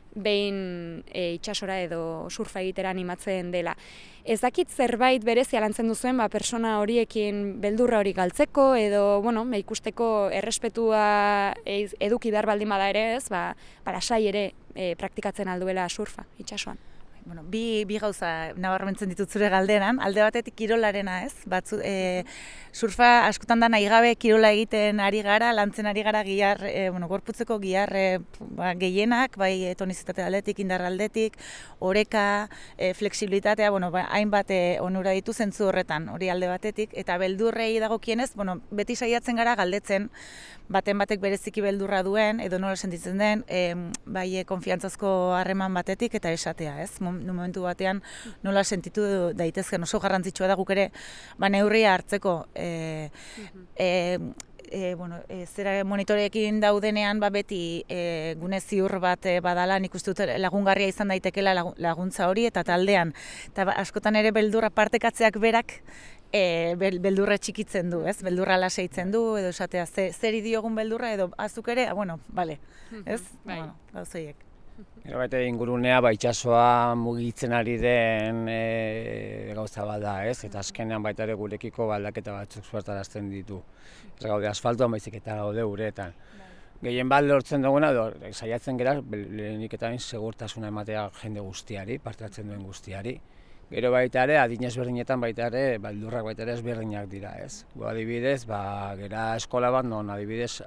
behin e, itsasora edo surfa egitera animatzen dela. Ez dakit zerbait berezia lantzen duzuen ba, persona horiekin beldurra hori galtzeko edo bueno, ikusteko errespetua eduki behar baldin bada ere, ez, ba, ba lasai ere e, praktikatzen alduela surfa itsasoan. Bueno, bi, bi gauza nabarmentzen ditut zure galderan, alde batetik kirolarena, ez? Batzu, e, surfa askotan da nahi gabe kirola egiten ari gara, lantzen ari gara gihar, e, bueno, gorputzeko gihar e, ba, gehienak, bai tonizitate aldetik, indar aldetik, oreka, e, flexibilitatea, bueno, ba, hainbat e, onura ditu zentzu horretan, hori alde batetik, eta beldurrei dagokienez, bueno, beti saiatzen gara galdetzen, baten batek bereziki beldurra duen, edo nola sentitzen den, e, bai konfiantzazko harreman batetik eta esatea, ez? Momentu batean nola sentitu daitezken oso garrantzitsua da guk ere ba neurria hartzeko e, e, e, bueno, e, zera monitoreekin daudenean ba beti e, gune ziur bat e, badala, nik uste dut lagungarria izan daitekela laguntza hori eta taldean eta ba, askotan ere beldurra partekatzeak berak E, beldurra txikitzen du, ez? Beldurra lasaitzen du, edo esatea, ze, zeri diogun beldurra, edo azuk ere, ah, bueno, bale, ez? Bai. Bueno, gauzoiek. Gero baita ingurunea ba, itsasoa mugitzen ari den e, gauza bat da, ez? Eta azkenean baita ere gurekiko aldaketa batzuk suertarazten ditu. Ez gaude asfaltoan baizik eta gaude uretan. Gehien bat lortzen duguna, saiatzen gara, lehenik eta bain segurtasuna ematea jende guztiari, partatzen duen guztiari. Gero baita ere, adin ezberdinetan baita ere, beldurrak baita ere ezberdinak dira, ez? Gu adibidez, ba, gera eskola bat, non adibidez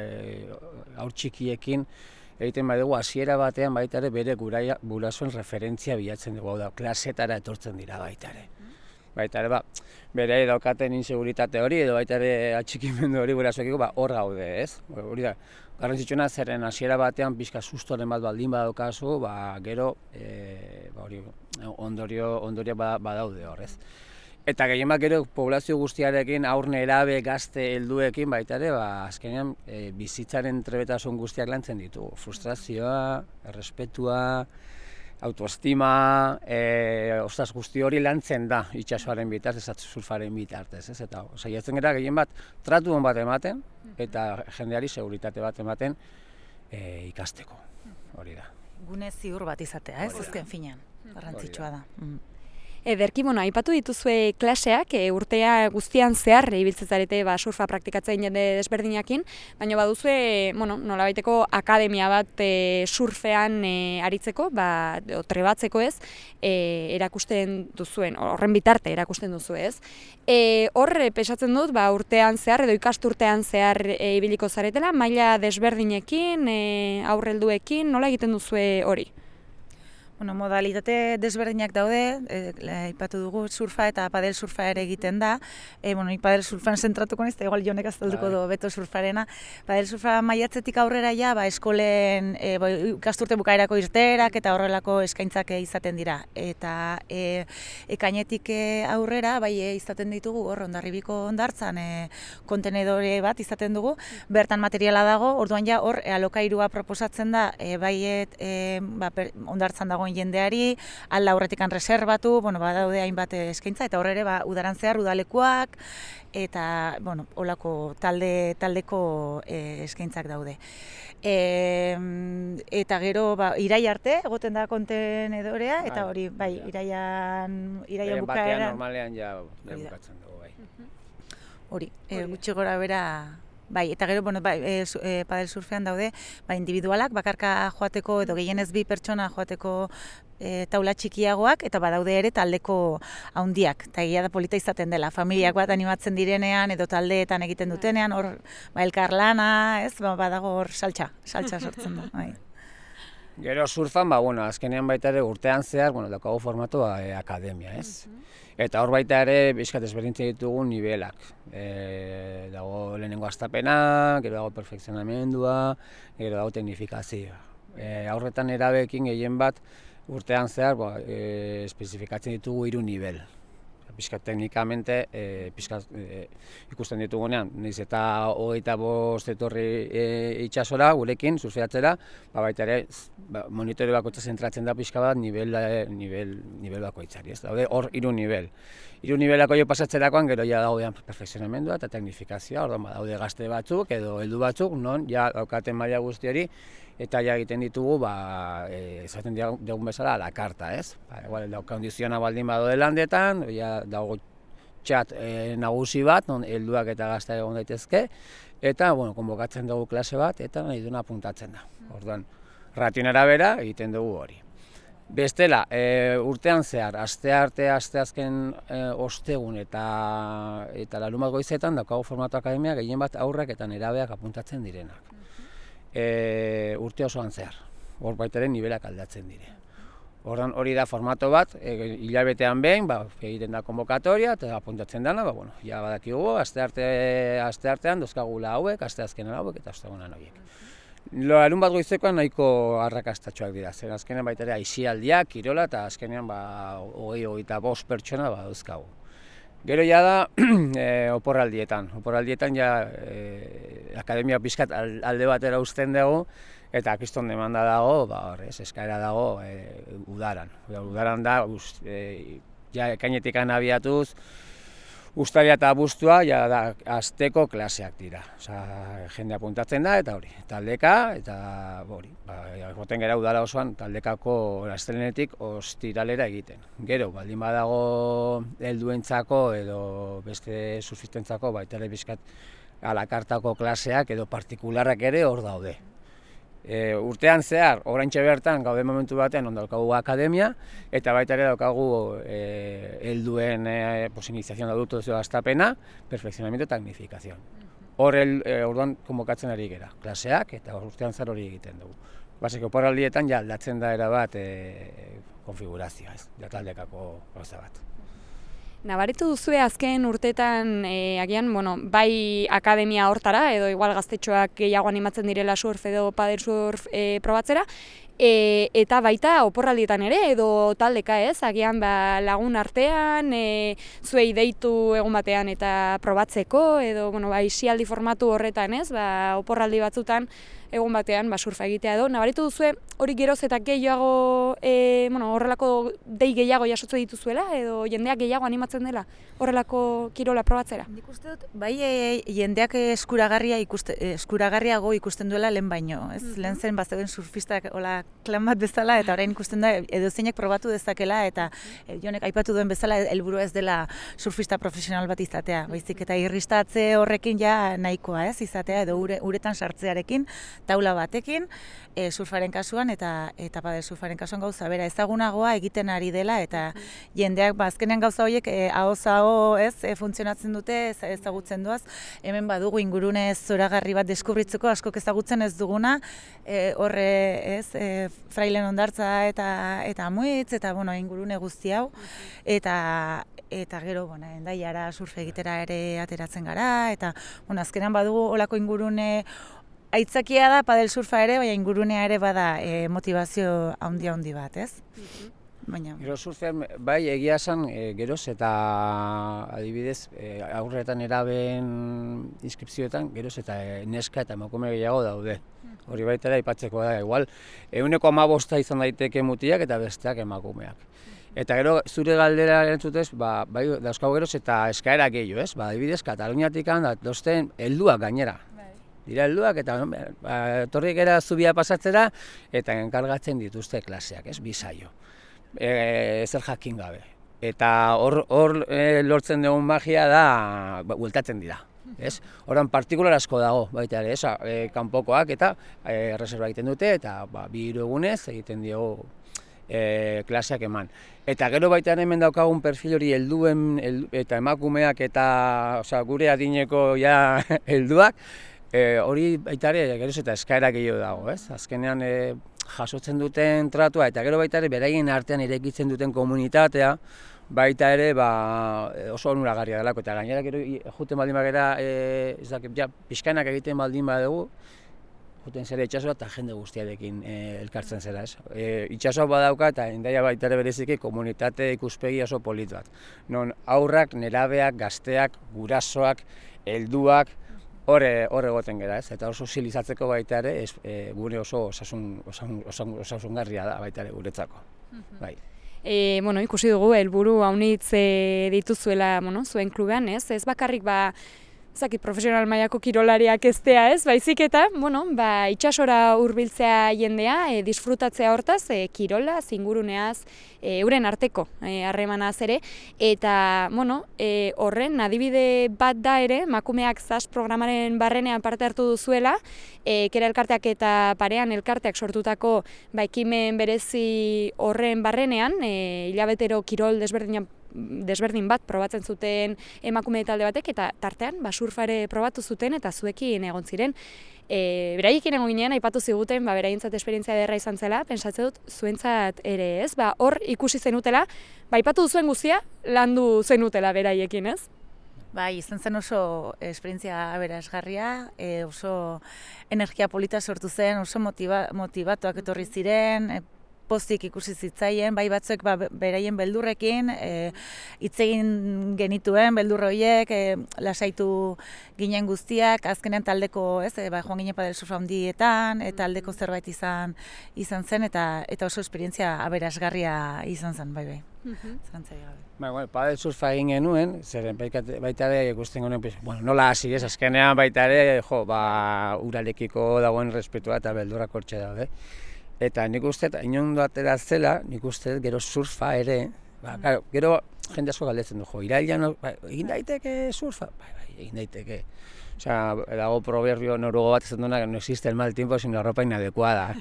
haur txikiekin egiten badugu hasiera batean baita ere bere gurasoen referentzia bilatzen dugu, da, klasetara etortzen dira baita ere. Baita ere, ba, bere daukaten inseguritate hori edo baita ere atxikimendu hori gurasoekiko, ba, hor gaude, ez? Hori da, garrantzitsuena zeren hasiera batean pixka sustoren bat baldin badaukazu, ba, gero, e, ba, hori, ondorio, ondorio badaude hor, ez? Eta gehien bat gero poblazio guztiarekin, aur nerabe, gazte, helduekin baita ere, ba, azkenean e, bizitzaren trebetasun guztiak lantzen ditugu. Frustrazioa, errespetua, autoestima, e, ostaz guzti hori lantzen da itsasoaren bitartez, ez surfaren bitartez, ez? Eta saiatzen gara gehien bat tratu on bat ematen eta jendeari seguritate bat ematen e, ikasteko. Hori da. Gune ziur bat izatea, ez? Azken finean, garrantzitsua da. Mm. Ederki, bueno, aipatu dituzue klaseak, e, urtea guztian zehar ibiltzen zarete ba, surfa praktikatzen jende desberdinakin, baina baduzue, bueno, nolabaiteko akademia bat e, surfean e, aritzeko, ba, o, trebatzeko ez, e, erakusten duzuen, horren bitarte erakusten duzu ez. E, hor, pesatzen dut, ba, urtean zehar edo ikasturtean zehar e, ibiliko zaretela, maila desberdinekin, e, aurrelduekin, nola egiten duzue hori? Bueno, modalitate desberdinak daude, aipatu e, dugu surfa eta padel surfa ere egiten da. E, bueno, padel surfan zentratuko nez, eta igual jonek azalduko du beto surfarena. Padel surfa maiatzetik aurrera ja, ba, eskolen e, ba, ikasturte bukaerako irteerak eta horrelako eskaintzak izaten dira. Eta e, ekainetik aurrera, bai e, izaten ditugu, hor, Hondarribiko hondartzan e, kontenedore bat izaten dugu, bertan materiala dago, orduan ja, hor, e, alokairua proposatzen da, e, bai e, ba, per, hondartzan dagoen jendeari, alda aurretikan reserbatu, bueno, badaude hainbat eskaintza eta horre ere ba udaran zehar udalekuak eta bueno, holako talde taldeko e, eskaintzak daude. E, eta gero ba irai arte egoten da kontenedorea eta hori bai iraian iraian bukaeran batean normalean ja bukatzen dugu bai. Hori, e, gutxi gora bera bai, eta gero, bueno, bai, e, e, padel surfean daude, ba, individualak, bakarka joateko edo gehienez bi pertsona joateko e, taula txikiagoak, eta badaude ere taldeko handiak. Eta egia da polita izaten dela, familiak bat animatzen direnean edo taldeetan egiten dutenean, hor, ba, elkarlana, ez, ba, badago hor saltxa, saltxa sortzen da. Bai. Gero surfan, ba, bueno, azkenean baita ere urtean zehar, bueno, daukagu formatua e, akademia, ez? Eta hor baita ere, bizkat ezberdintzen ditugu nivelak. E, dago lehenengo astapena, gero dago perfekzionamendua, gero dago teknifikazioa. E, aurretan erabekin gehien bat urtean zehar ba, e, espezifikatzen ditugu hiru nivel. Bizkat teknikamente e, bizkat, e, ikusten ditugunean, nahiz eta hogeita bost etorri e, itsasora gurekin, surfeatzera, ba, baita ere ba, monitore bakoitza zentratzen da pixka bat nivel, nivel, nivel bakoitzari. Ez daude hor hiru nivel. Hiru nivelako jo pasatzerakoan gero ja daudean perfekzionamendua eta teknifikazioa, orduan ba, daude gazte batzuk edo heldu batzuk, non ja daukaten maila guzti hori, eta ja egiten ditugu, ba, e, esaten dugun bezala, la karta, ez? Ba, igual, dau kondiziona baldin badode landetan, ja dago txat e, nagusi bat, non helduak eta gazta egon daitezke, eta, bueno, konbokatzen dugu klase bat, eta nahi duna apuntatzen da. Orduan, ratioen arabera egiten dugu hori. Bestela, e, urtean zehar, aste arte, aste azken e, ostegun eta eta larun bat goizetan daukagu formatu akademia gehien bat aurrak eta nerabeak apuntatzen direnak. E, urte osoan zehar, hor baita ere nivelak aldatzen dire. Ordan hori da formato bat, e, hilabetean behin, ba, egiten da konbokatoria eta apuntatzen dena, ba, bueno, ja badakigu, aste arte, aste artean dozkagula hauek, aste azkenan hauek eta ostegunean horiek. Larun bat goizekoan nahiko arrakastatxoak dira, zen azkenean baita ere aisialdiak, kirola eta azkenean ba, hogei hogeita bost pertsona ba, dauzkagu. Gero ja da e, oporraldietan, oporraldietan ja e, akademia pixkat alde batera uzten dugu eta kriston demanda dago, ba, horrez, eskaera dago e, udaran. Udaran da, uz, e, ja ekainetik abiatuz, Uztaila eta abuztua ja da asteko klaseak dira. Osa, jende apuntatzen da eta hori, taldeka eta hori, ba, egoten gara udara osoan taldekako astelenetik ostiralera egiten. Gero, baldin badago helduentzako edo beste surfistentzako baita ere bizkat alakartako klaseak edo partikularrak ere hor daude. E, urtean zehar, oraintxe bertan, gaude momentu batean, on daukagu akademia, eta baita ere daukagu e, helduen e, pues, iniziazion de adulto desde astapena, perfekzionamiento eta teknifikazioa. Hor, e, orduan, konbokatzen ari gera, klaseak, eta urtean zehar hori egiten dugu. Basiko, oporraldietan, ja, aldatzen da era bat e, konfigurazioa, ez, ja, taldekako gauza bat. Nabaritu duzue azken urteetan e, agian, bueno, bai akademia hortara, edo igual gaztetxoak gehiago animatzen direla surf edo paddle surf e, probatzera, e, eta baita oporraldietan ere, edo taldeka ez, agian ba, lagun artean, e, zuei deitu egun batean eta probatzeko, edo bueno, ba, isialdi formatu horretan ez, ba, oporraldi batzutan, egun batean ba, surfa egitea edo. Nabaritu duzue hori geroz eta gehiago, e, bueno, horrelako dei gehiago jasotze dituzuela edo jendeak gehiago animatzen dela horrelako kirola probatzera? Nik uste dut, bai e, jendeak eskuragarria ikuste, eskuragarriago ikusten duela lehen baino. Ez? Mm-hmm. Lehen zen bazeuden surfistak hola klan bat bezala eta orain ikusten da edozeinek probatu dezakela eta e, Jonek aipatu duen bezala helburua ez dela surfista profesional bat izatea. Baizik eta irristatze horrekin ja nahikoa ez izatea edo ure, uretan sartzearekin taula batekin, e, surfaren kasuan eta eta paddle surfaren kasuan gauza bera ezagunagoa egiten ari dela eta jendeak ba azkenean gauza horiek e, ahoz aho ez e, funtzionatzen dute ezagutzen doaz. Hemen badugu ingurune zoragarri bat deskubritzeko askok ezagutzen ez duguna, e, horre ez e, Frailen hondartza eta eta Amuitz eta bueno, ingurune guzti hau eta eta gero bueno, Hendaiara surf egitera ere ateratzen gara eta bueno, azkenean badugu holako ingurune aitzakia da paddle surfa ere, baina ingurunea ere bada e, motivazio handi handi bat, ez? Baina gero surfean bai egia esan e, geroz eta adibidez e, aurretan eraben inskripzioetan geroz eta e, neska eta emakume gehiago daude. Hori baita ere aipatzeko da, igual ehuneko hamabosta izan daiteke mutilak eta besteak emakumeak. Eta gero zure galdera erantzutez, ba, bai dauzkagu geroz eta eskaera gehiago, ez? Ba, adibidez Kataluniatik datozen helduak gainera. Dira helduak eta ba, torrik era zubia pasatzera eta enkargatzen dituzte klaseak, ez, bisaio. E, zer jakin gabe. Eta hor, hor e, lortzen dugun magia da, ba, bueltatzen dira. Ez? Horan partikular asko dago, baita ere, ez, e, kanpokoak eta e, reserva egiten dute eta ba, bi hiru egunez egiten diogu e, klaseak eman. Eta gero baita hemen daukagun perfil hori helduen heldu, eta emakumeak eta osea, gure adineko ja helduak, E, hori baita ere geroz eta eskaera gehiago dago, ez? Azkenean e, jasotzen duten tratua eta gero baita ere beraien artean irekitzen duten komunitatea baita ere ba, oso onuragarria delako eta gainera gero juten baldin bagera e, ezak, ja, pixkanak egiten baldin badugu juten zera itsasoa eta jende guztiarekin e, elkartzen zera, ez? E, itsasoa badauka eta Hendaia baita ere bereziki komunitate ikuspegi oso polit bat. Non aurrak, nerabeak, gazteak, gurasoak, helduak Horre, horre egoten gara, ez? Eta oso zilizatzeko baita ere, ez, e, gure oso osasun, osasun, osasun, osasungarria da baita ere guretzako. Bai. E, bueno, ikusi dugu helburu haunitz e, dituzuela, bueno, zuen klubean, ez? Ez bakarrik ba zakit profesional mailako kirolariak eztea, ez? Baizik eta, bueno, ba itsasora hurbiltzea jendea, e, disfrutatzea hortaz, e, kirola, inguruneaz, e, euren arteko harremanaz ere eta, bueno, e, horren adibide bat da ere, emakumeak zas programaren barrenean parte hartu duzuela, e, kera elkarteak eta parean elkarteak sortutako ba ekimen berezi horren barrenean, e, hilabetero kirol desberdinan desberdin bat probatzen zuten emakume talde batek eta tartean ba surfare probatu zuten eta zuekin egon ziren. E, beraiekin egon ginean aipatu ziguten ba beraientzat esperientzia ederra izan zela, pentsatzen dut zuentzat ere, ez? Ba hor ikusi zenutela, ba aipatu duzuen guztia landu zenutela beraiekin, ez? Bai, izan zen oso esperientzia aberasgarria, e, oso energia polita sortu zen, oso motiva, motivatuak etorri ziren, e, pozik ikusi zitzaien, bai batzuek ba, beraien beldurrekin, hitz e, egin genituen beldur horiek, e, lasaitu ginen guztiak, azkenean taldeko, ez, e, ba, joan ginen paddle surf handietan, eta taldeko zerbait izan izan zen, eta eta oso esperientzia aberasgarria izan zen, bai bai. Zantzai gabe. Ba, bueno, paddle surfa egin genuen, zeren baita ere ikusten genuen, bueno, nola hasi ez, azkenean baita ere, jo, ba, urarekiko dagoen respetua eta beldurrak hortxe daude. Eta nik uste, inondo atera zela, nik uste, gero surfa ere, ba, claro, gero jende asko galdetzen du, jo, irailean, ba, egin daiteke surfa? Bai, bai, egin daiteke. Osea, dago proverbio noruego bat esan duena, no existe el mal tiempo sin la ropa inadecuada.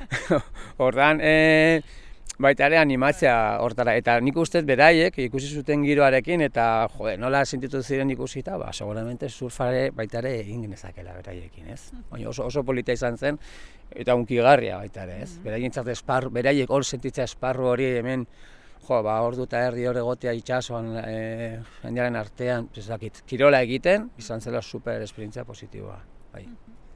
Hortan, e, baita ere animatzea hortara, eta nik uste beraiek ikusi zuten giroarekin, eta jode, nola sentitu ziren ikusita, ba, seguramente surfare baita ere egin genezakela beraiekin, ez? Baina oso, oso polita izan zen, eta unkigarria baita ere, ez? Beraientzat esparru, beraiek hor sentitzea esparru hori hemen jo, ba, ordu eta erdi hor egotea itxasoan e, jendearen artean, ez dakit, kirola egiten, izan zela super esperientzia positiboa, bai.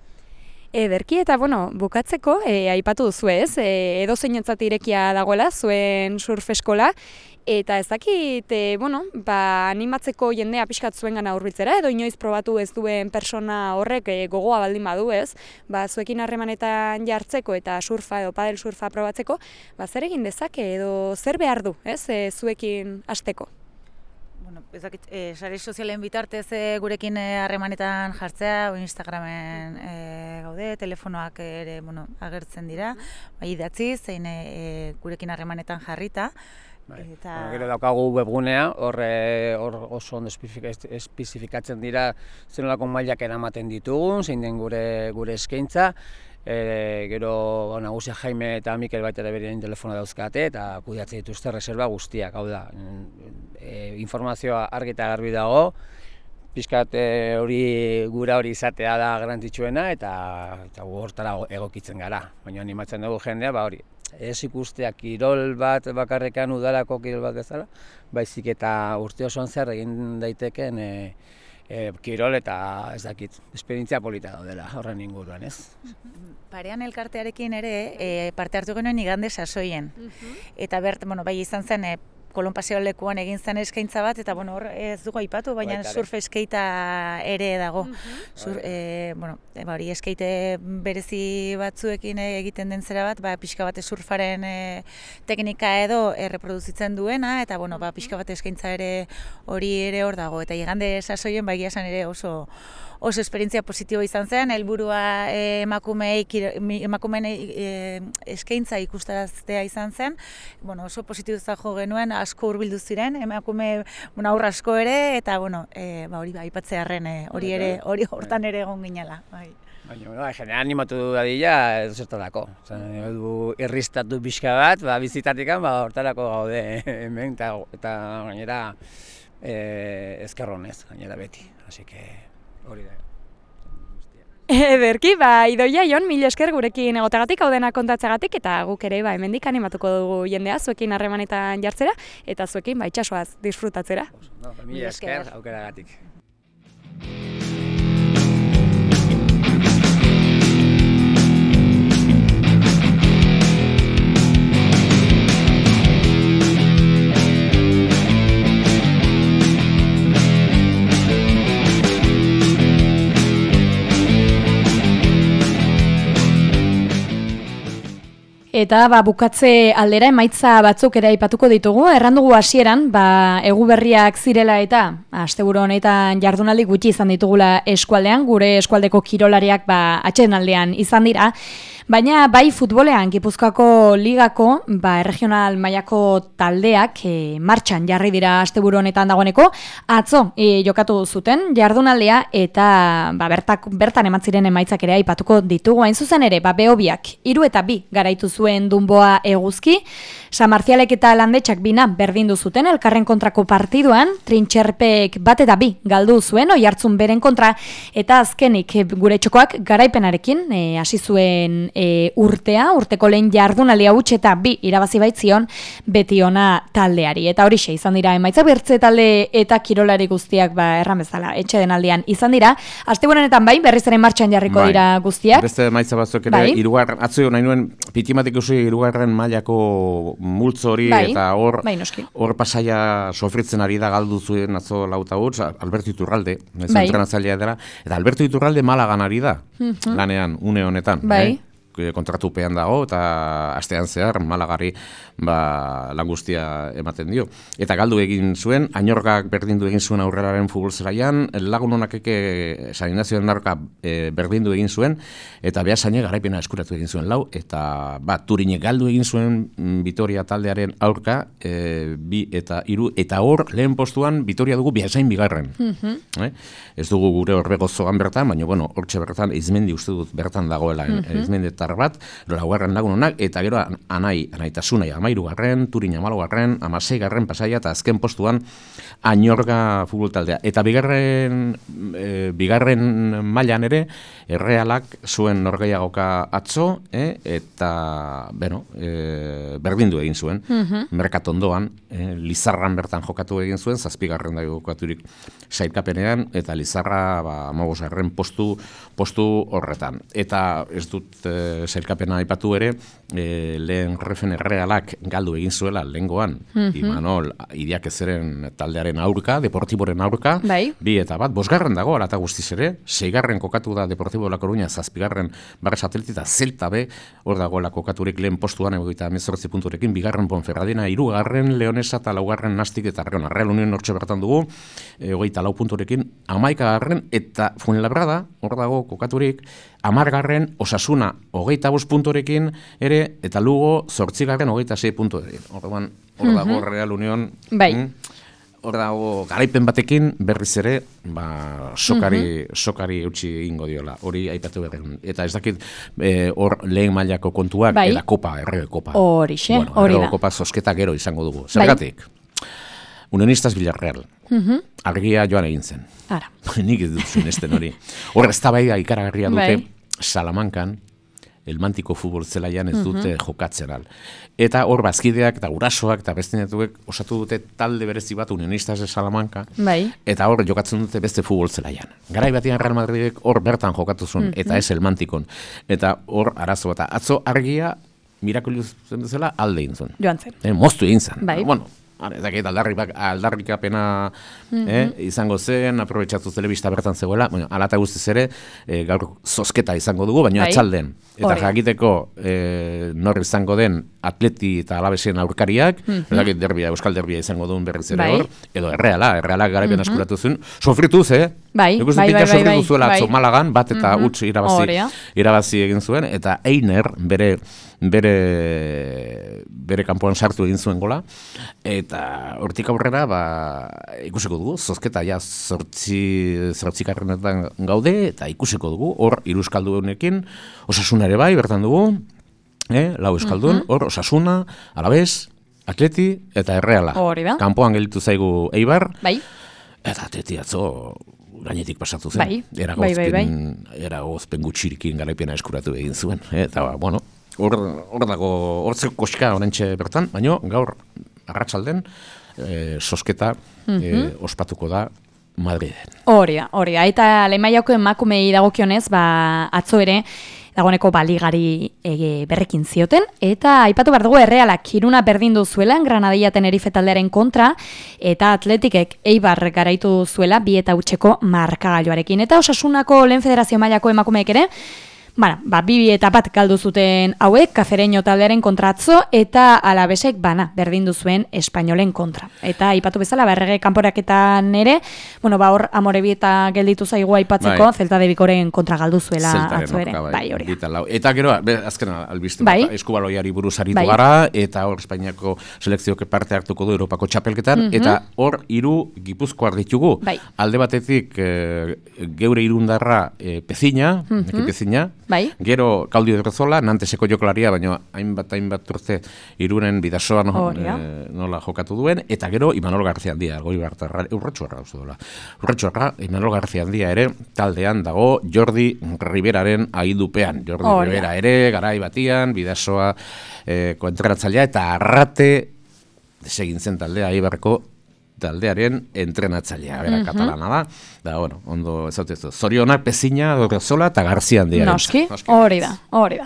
Ederki eta, bueno, bukatzeko, e, aipatu duzu ez, e, edo zeinentzat irekia dagoela, zuen surf eskola, eta ez dakit, e, bueno, ba, animatzeko jendea pixkat zuen gana hurbiltzera, edo inoiz probatu ez duen persona horrek e, gogoa baldin badu ez, ba, zuekin harremanetan jartzeko eta surfa edo padel surfa probatzeko, ba, zer egin dezake edo zer behar du, ez, e, zuekin hasteko? Bueno, ez dakit, e, sare sozialen bitartez e, gurekin harremanetan jartzea, o Instagramen e, gaude, telefonoak ere, bueno, agertzen dira, bai idatzi, zein e, gurekin harremanetan jarrita. Bai. Eta... Bueno, gero daukagu webgunea, hor hor oso ondo espezifikatzen dira zenolako mailak eramaten ditugun, zein den gure gure eskaintza. E, gero nagusia Jaime eta Mikel baita ere beren telefono dauzkate eta kudeatzen dituzte reserva guztiak, hau da, e, informazioa argi eta garbi dago, pixkat hori e, gura hori izatea da garrantzitsuena eta eta hortara egokitzen gara, baina animatzen dugu jendea, ba hori, ez ikustea kirol bat bakarrekan udalako kirol bat bezala, baizik eta urte osoan zer egin daiteken e, E, kirol eta ez dakit, esperientzia polita daudela horren inguruan, ez? Parean elkartearekin ere e, parte hartu genuen igande sasoien. Eta bert, bueno, bai izan zen, e, Kolon paseo lekuan egin zen eskaintza bat, eta bueno, hor ez dugu aipatu, baina surf eskaita ere dago. Sur, e, bueno, e, ba, hori eskaite berezi batzuekin egiten den zera bat, ba, pixka bat surfaren e, teknika edo erreproduzitzen duena, eta bueno, ba, pixka bat eskaintza ere hori ere hor dago. Eta igande sasoien ba, egia esan ere oso oso esperientzia positiboa izan zen, helburua eh, emakumei emakumeen eh, eskaintza ikustaraztea izan zen. Bueno, oso positiboa jo genuen, asko hurbildu ziren, emakume bueno, aurra asko ere eta bueno, eh, ba hori aipatzearren eh, hori ere hori hortan ere egon ginela, bai. Baina, bueno, general animatu dadila edo zertarako. Du irristatu pixka bat, ba bizitatikan ba hortarako gaude hemen eta eta gainera eh ezkerronez gainera beti. Así que hori da. Ederki, ba, Idoia Jon, mila esker gurekin egotagatik, hau dena kontatzeagatik, eta guk ere ba, hemendik animatuko dugu jendea, zuekin harremanetan jartzera, eta zuekin ba, itxasoaz disfrutatzera. No, mila esker aukeragatik. Eta ba, bukatze aldera emaitza batzuk ere aipatuko ditugu. Errandugu hasieran, ba, egu berriak zirela eta asteburu honetan jardunaldi gutxi izan ditugula eskualdean, gure eskualdeko kirolariak ba, atsedenaldean izan dira. Baina bai futbolean Gipuzkoako ligako ba, regional mailako taldeak e, martxan jarri dira asteburu honetan dagoeneko. Atzo e, jokatu zuten jardunaldia eta ba, bertak, bertan ematziren emaitzak ere aipatuko ditugu. Hain zuzen ere, ba, Behobiak hiru eta bi garaitu zuen Dunboa eguzki. San Marzialek eta Landetxak bina berdindu zuten elkarren kontrako partiduan. Trintxerpek bat eta bi galdu zuen Oiartzun beren kontra. Eta azkenik gure txokoak garaipenarekin hasi e, zuen E, urtea, urteko lehen jardunaldia huts eta bi irabazi baitzion beti ona taldeari. Eta horixe izan dira emaitza bertze talde eta kirolari guztiak ba, erran bezala etxe denaldian izan dira. Asteburunetan bai, berriz ere martxan jarriko bai. Dira guztiak. Beste emaitza batzuk ere, bai. Irugarren, atzo nahi nuen, pitimatik usi irugarren mailako multzo hori bai. Eta hor bai, hor pasaia sofritzen ari da galdu zuen atzo lauta hutz, Alberto Iturralde, ez bai. Entrenatzailea dela, eta Alberto Iturralde Malagan ari da, uh-huh. lanean, une honetan. Bai. Eh? Kontratupean dago eta astean zehar Malagari ba, lan guztia ematen dio. Eta galdu egin zuen, Añorgak berdindu egin zuen aurreraren futbol zelaian, Lagun Honakeke San Ignazioen aurka e, berdindu egin zuen, eta Beasaine garaipena eskuratu egin zuen lau, eta ba, Turinek galdu egin zuen Vitoria taldearen aurka, e, bi eta hiru, eta hor lehen postuan Vitoria dugu Beasain bigarren. Mm-hmm. eh? Ez dugu gure horrego zogan bertan, baina bueno, hortxe bertan Izmendi uste dut bertan dagoela, mm-hmm. Izmendi eta Lizar bat, laugarren lagun honak, eta gero anai, anaitasunai amairugarren, Turin amalaugarren, amaseigarren Pasaia, eta azken postuan Añorga futbol taldea. Eta bigarren, e, bigarren mailan ere, Errealak zuen norgeiagoka atzo, eh? eta, bueno, e, berdindu egin zuen, uh-huh. Merkatondoan, e, Lizarran bertan jokatu egin zuen, zazpigarren da jokaturik sailkapenean, eta Lizarra, ba, amabosgarren postu, postu horretan. Eta ez dut e, sailkapena aipatu ere, e, lehen Refen Errealak galdu egin zuela lehengoan, uh-huh. Imanol, Idiak ezeren taldearen aurka, Deportiboren aurka, bai. Bi eta bat, bosgarren dago, alata guztiz ere, seigarren kokatu da Deportibo La Coruña, zazpigarren Barras Atleti eta Zelta B, hor dago la kokaturik lehen postuan, egoita hemezortzi punturekin, bigarren Ponferradina, hirugarren Leonesa eta laugarren Nastik eta Real Real Union hortxe bertan dugu, egoita lau punturekin, amaikagarren eta Fuenlabrada, hor dago kokaturik, amargarren Osasuna, hogeita bost punturekin ere, eta Lugo, zortzigarren, hogeita sei punturekin. Hor dago uh-huh. Real Union, bai. Mm, hor dago garaipen batekin berriz ere, ba, sokari, uh-huh. sokari eutxi egingo diola, hori aipatu berren. Eta ez dakit, hor e, lehen mailako kontuak, bai. Eta kopa, errege kopa. Horixe, bueno, hori da. Kopa zosketa gero izango dugu. Zergatik, bai. Unionistas Villarreal, uh-huh. argia joan egin zen. Ara. Nik ez dut zunesten hori. Hor ez da bai ikaragarria dute, bai. Salamankan, El Mantiko futbol zelaian ez dute uh-huh. jokatzen al. Eta hor bazkideak eta gurasoak eta bestinetuek osatu dute talde berezi bat Unionistas de Salamanca, bai. Eta hor jokatzen dute beste futbol zelaian. Garai batean Real Madridek hor bertan jokatu zuen, uh-huh. eta ez El Mantikon. Eta hor arazo eta atzo argia mirakuluz zen duzela alde egin zuen. Joan zen. Eh, moztu egin zen. Bai. Bueno, Eta aldarrikapena mm-hmm. eh, izango zen, aprobetxatu telebista bertan zegoela, bueno, alata guztiz ere, e, gaur zozketa izango dugu, baina atxalden. Eta jakiteko e, nor izango den Atleti eta Alavesen aurkariak, mm-hmm. derbia, Euskal Derbia izango duen berriz ere bai. Hor, edo Erreala, Errealak garaipen mm-hmm. askuratu zuen, sofrituz, eh? Bai, bai, bai, bai, sofritu zuela bai. Atzo Malagan, bat eta mm-hmm. utz irabazi, irabazi egin zuen, eta Einer bere bere bere kanpoan sartu egin zuen gola, eta hortik aurrera ba, ikusiko dugu, zozketa ja zortzi, zortzikarrenetan gaude, eta ikusiko dugu, hor hiru euskaldunekin, Osasuna ere bai, bertan dugu, eh, lau euskaldun, hor uh-huh. Osasuna, Alavés, Atleti eta Erreala. Kanpoan gelditu zaigu Eibar, bai. Eta Atleti atzo gainetik pasatu zen, bai. Era bai, bai, bai. Era gozpen gutxirikin garaipena eskuratu egin zuen, eh, eta ba, bueno, hor, hor dago, hor zeko koska orentxe bertan, baina gaur arratsalden e, sosketa mm-hmm. e, ospatuko da Madriden. Hori da, hori da, eta lehenmaiako emakumei dagokionez, ba, atzo ere, dagoeneko baligari ege berrekin zioten, eta aipatu behar dugu Errealak Iruna berdindu zuela, Granadia Tenerife taldearen kontra, eta Atletikek Eibar garaitu zuela, bi eta utxeko markagailuarekin. Eta Osasunako lehen federazio mailako emakumeek ere, Bana, ba, bi eta bat galdu zuten hauek, Kazereño taldearen kontratzo, eta Alavesek bana, berdindu zuen Espainolen kontra. Eta aipatu bezala, berrege kanporaketan ere, bueno, ba, hor Amorebi eta gelditu zaigu aipatzeko, bai. Zelta de Bikoren kontra galdu zuela Zeltaren atzo ere. Bai, bai hori. Eta gero, be, azken albiste, bai. Eskubaloiari buruz aritu bai. Gara, eta hor Espainiako selekzioke parte hartuko du Europako txapelketan, mm-hmm. eta hor hiru Gipuzkoar ditugu. Bai. Alde batetik, e, geure irundarra e, Pezina, mm-hmm. Pezina, bai. Gero Claudio Derzola, Nanteseko jokalaria, baina hainbat hainbat urte Irunen Bidasoa no, oh, yeah. e, nola jokatu duen, eta gero Imanol García Handia, goi bartarra, urretxuarra oso dola. Urretxuarra, Imanol García Handia ere, taldean dago Jordi Riberaren aidupean. Jordi oh, Ribera yeah. ere, garai batian, Bidasoa e, koentrenatzailea, eta Arrate desegintzen taldea Eibarko taldearen entrenatzailea, bera uh-huh. katalana da. Da, bueno, ondo ezautezu. Zorionak Pezina, Dorrezola eta Garzia Handia. Noski, hori da, hori da.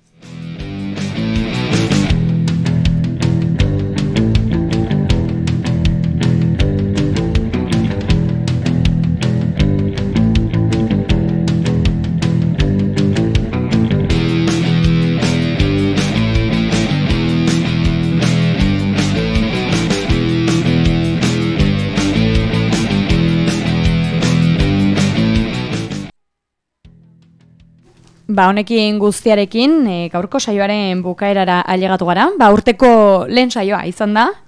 Ba, honekin guztiarekin, e, gaurko saioaren bukaerara ailegatu gara. Ba, urteko lehen saioa izan da,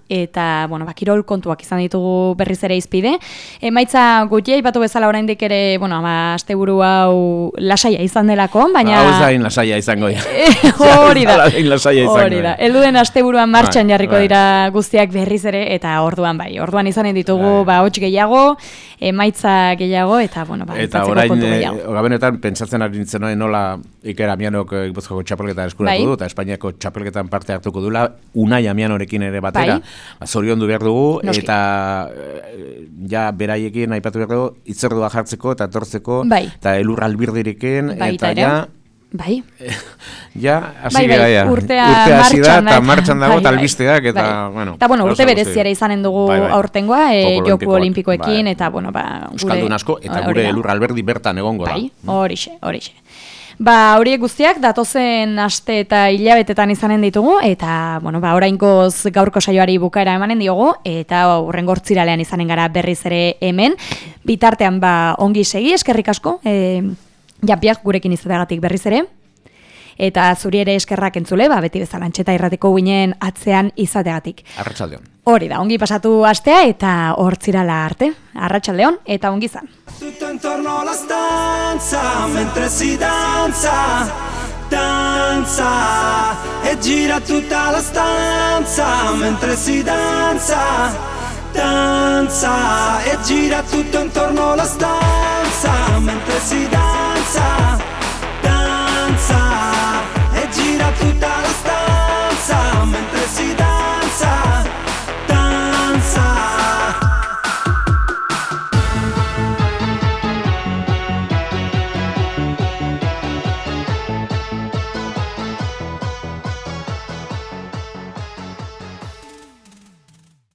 eta, bueno, ba, kirol kontuak izan ditugu berriz ere izpide. Emaitza gutxi aipatu bezala oraindik ere, bueno, ba, asteburu hau lasaia izan delako, baina... Hau ez da lasaia izango ja. Hori da, hori da. Elduden asteburuan martxan bai, jarriko bai. dira guztiak berriz ere, eta orduan bai, orduan izanen ditugu, ba, hots gehiago, emaitza gehiago, eta, bueno, ba, eta orain, e, gabenetan, pentsatzen ari nintzen noen nola Iker Amianok Gipuzkoako txapelketa eskuratu bai. du, eta Espainiako txapelketan parte hartuko dula, Unai Amianorekin ere batera, bai. Zoriondu behar dugu, Noski. eta ja beraiekin aipatu behar dugu, itzordua jartzeko eta tortzeko, bai. eta elur albirdirekin, bai, eta ja... Bai. Ja, hasi bai, bai, gara, ja. Urtea urte hasi da, eta bai, martxan dago, eta bai, albisteak, eta, bai. bueno... Eta, bueno, urte bereziara izanen dugu bai, bai. aurtengoa, e, joku olimpikoekin, bai. eta, bueno, ba... Euskaldun asko, eta gure elur alberdi bertan egongo da. Bai, horixe, horixe. Ba, horiek guztiak datozen aste eta hilabetetan izanen ditugu, eta, bueno, ba, oraingoz gaurko saioari bukaera emanen diogu, eta hurrengo hortziralean izanen gara berriz ere hemen. Bitartean, ba, ongi segi, eskerrik asko, e, Janpiak gurekin izateagatik berriz ere. Eta zuri ere eskerrak entzule, ba, beti bezala Antxeta Irratiko ginen atzean izateagatik. Arratsaldeon. Hori da, ongi pasatu astea eta hortzirala arte. Arratsaldeon eta ongi izan. Tutto intorno alla stanza mentre si danza, danza e gira tutta la stanza mentre si danza, danza e gira tutto intorno alla stanza mentre si danza.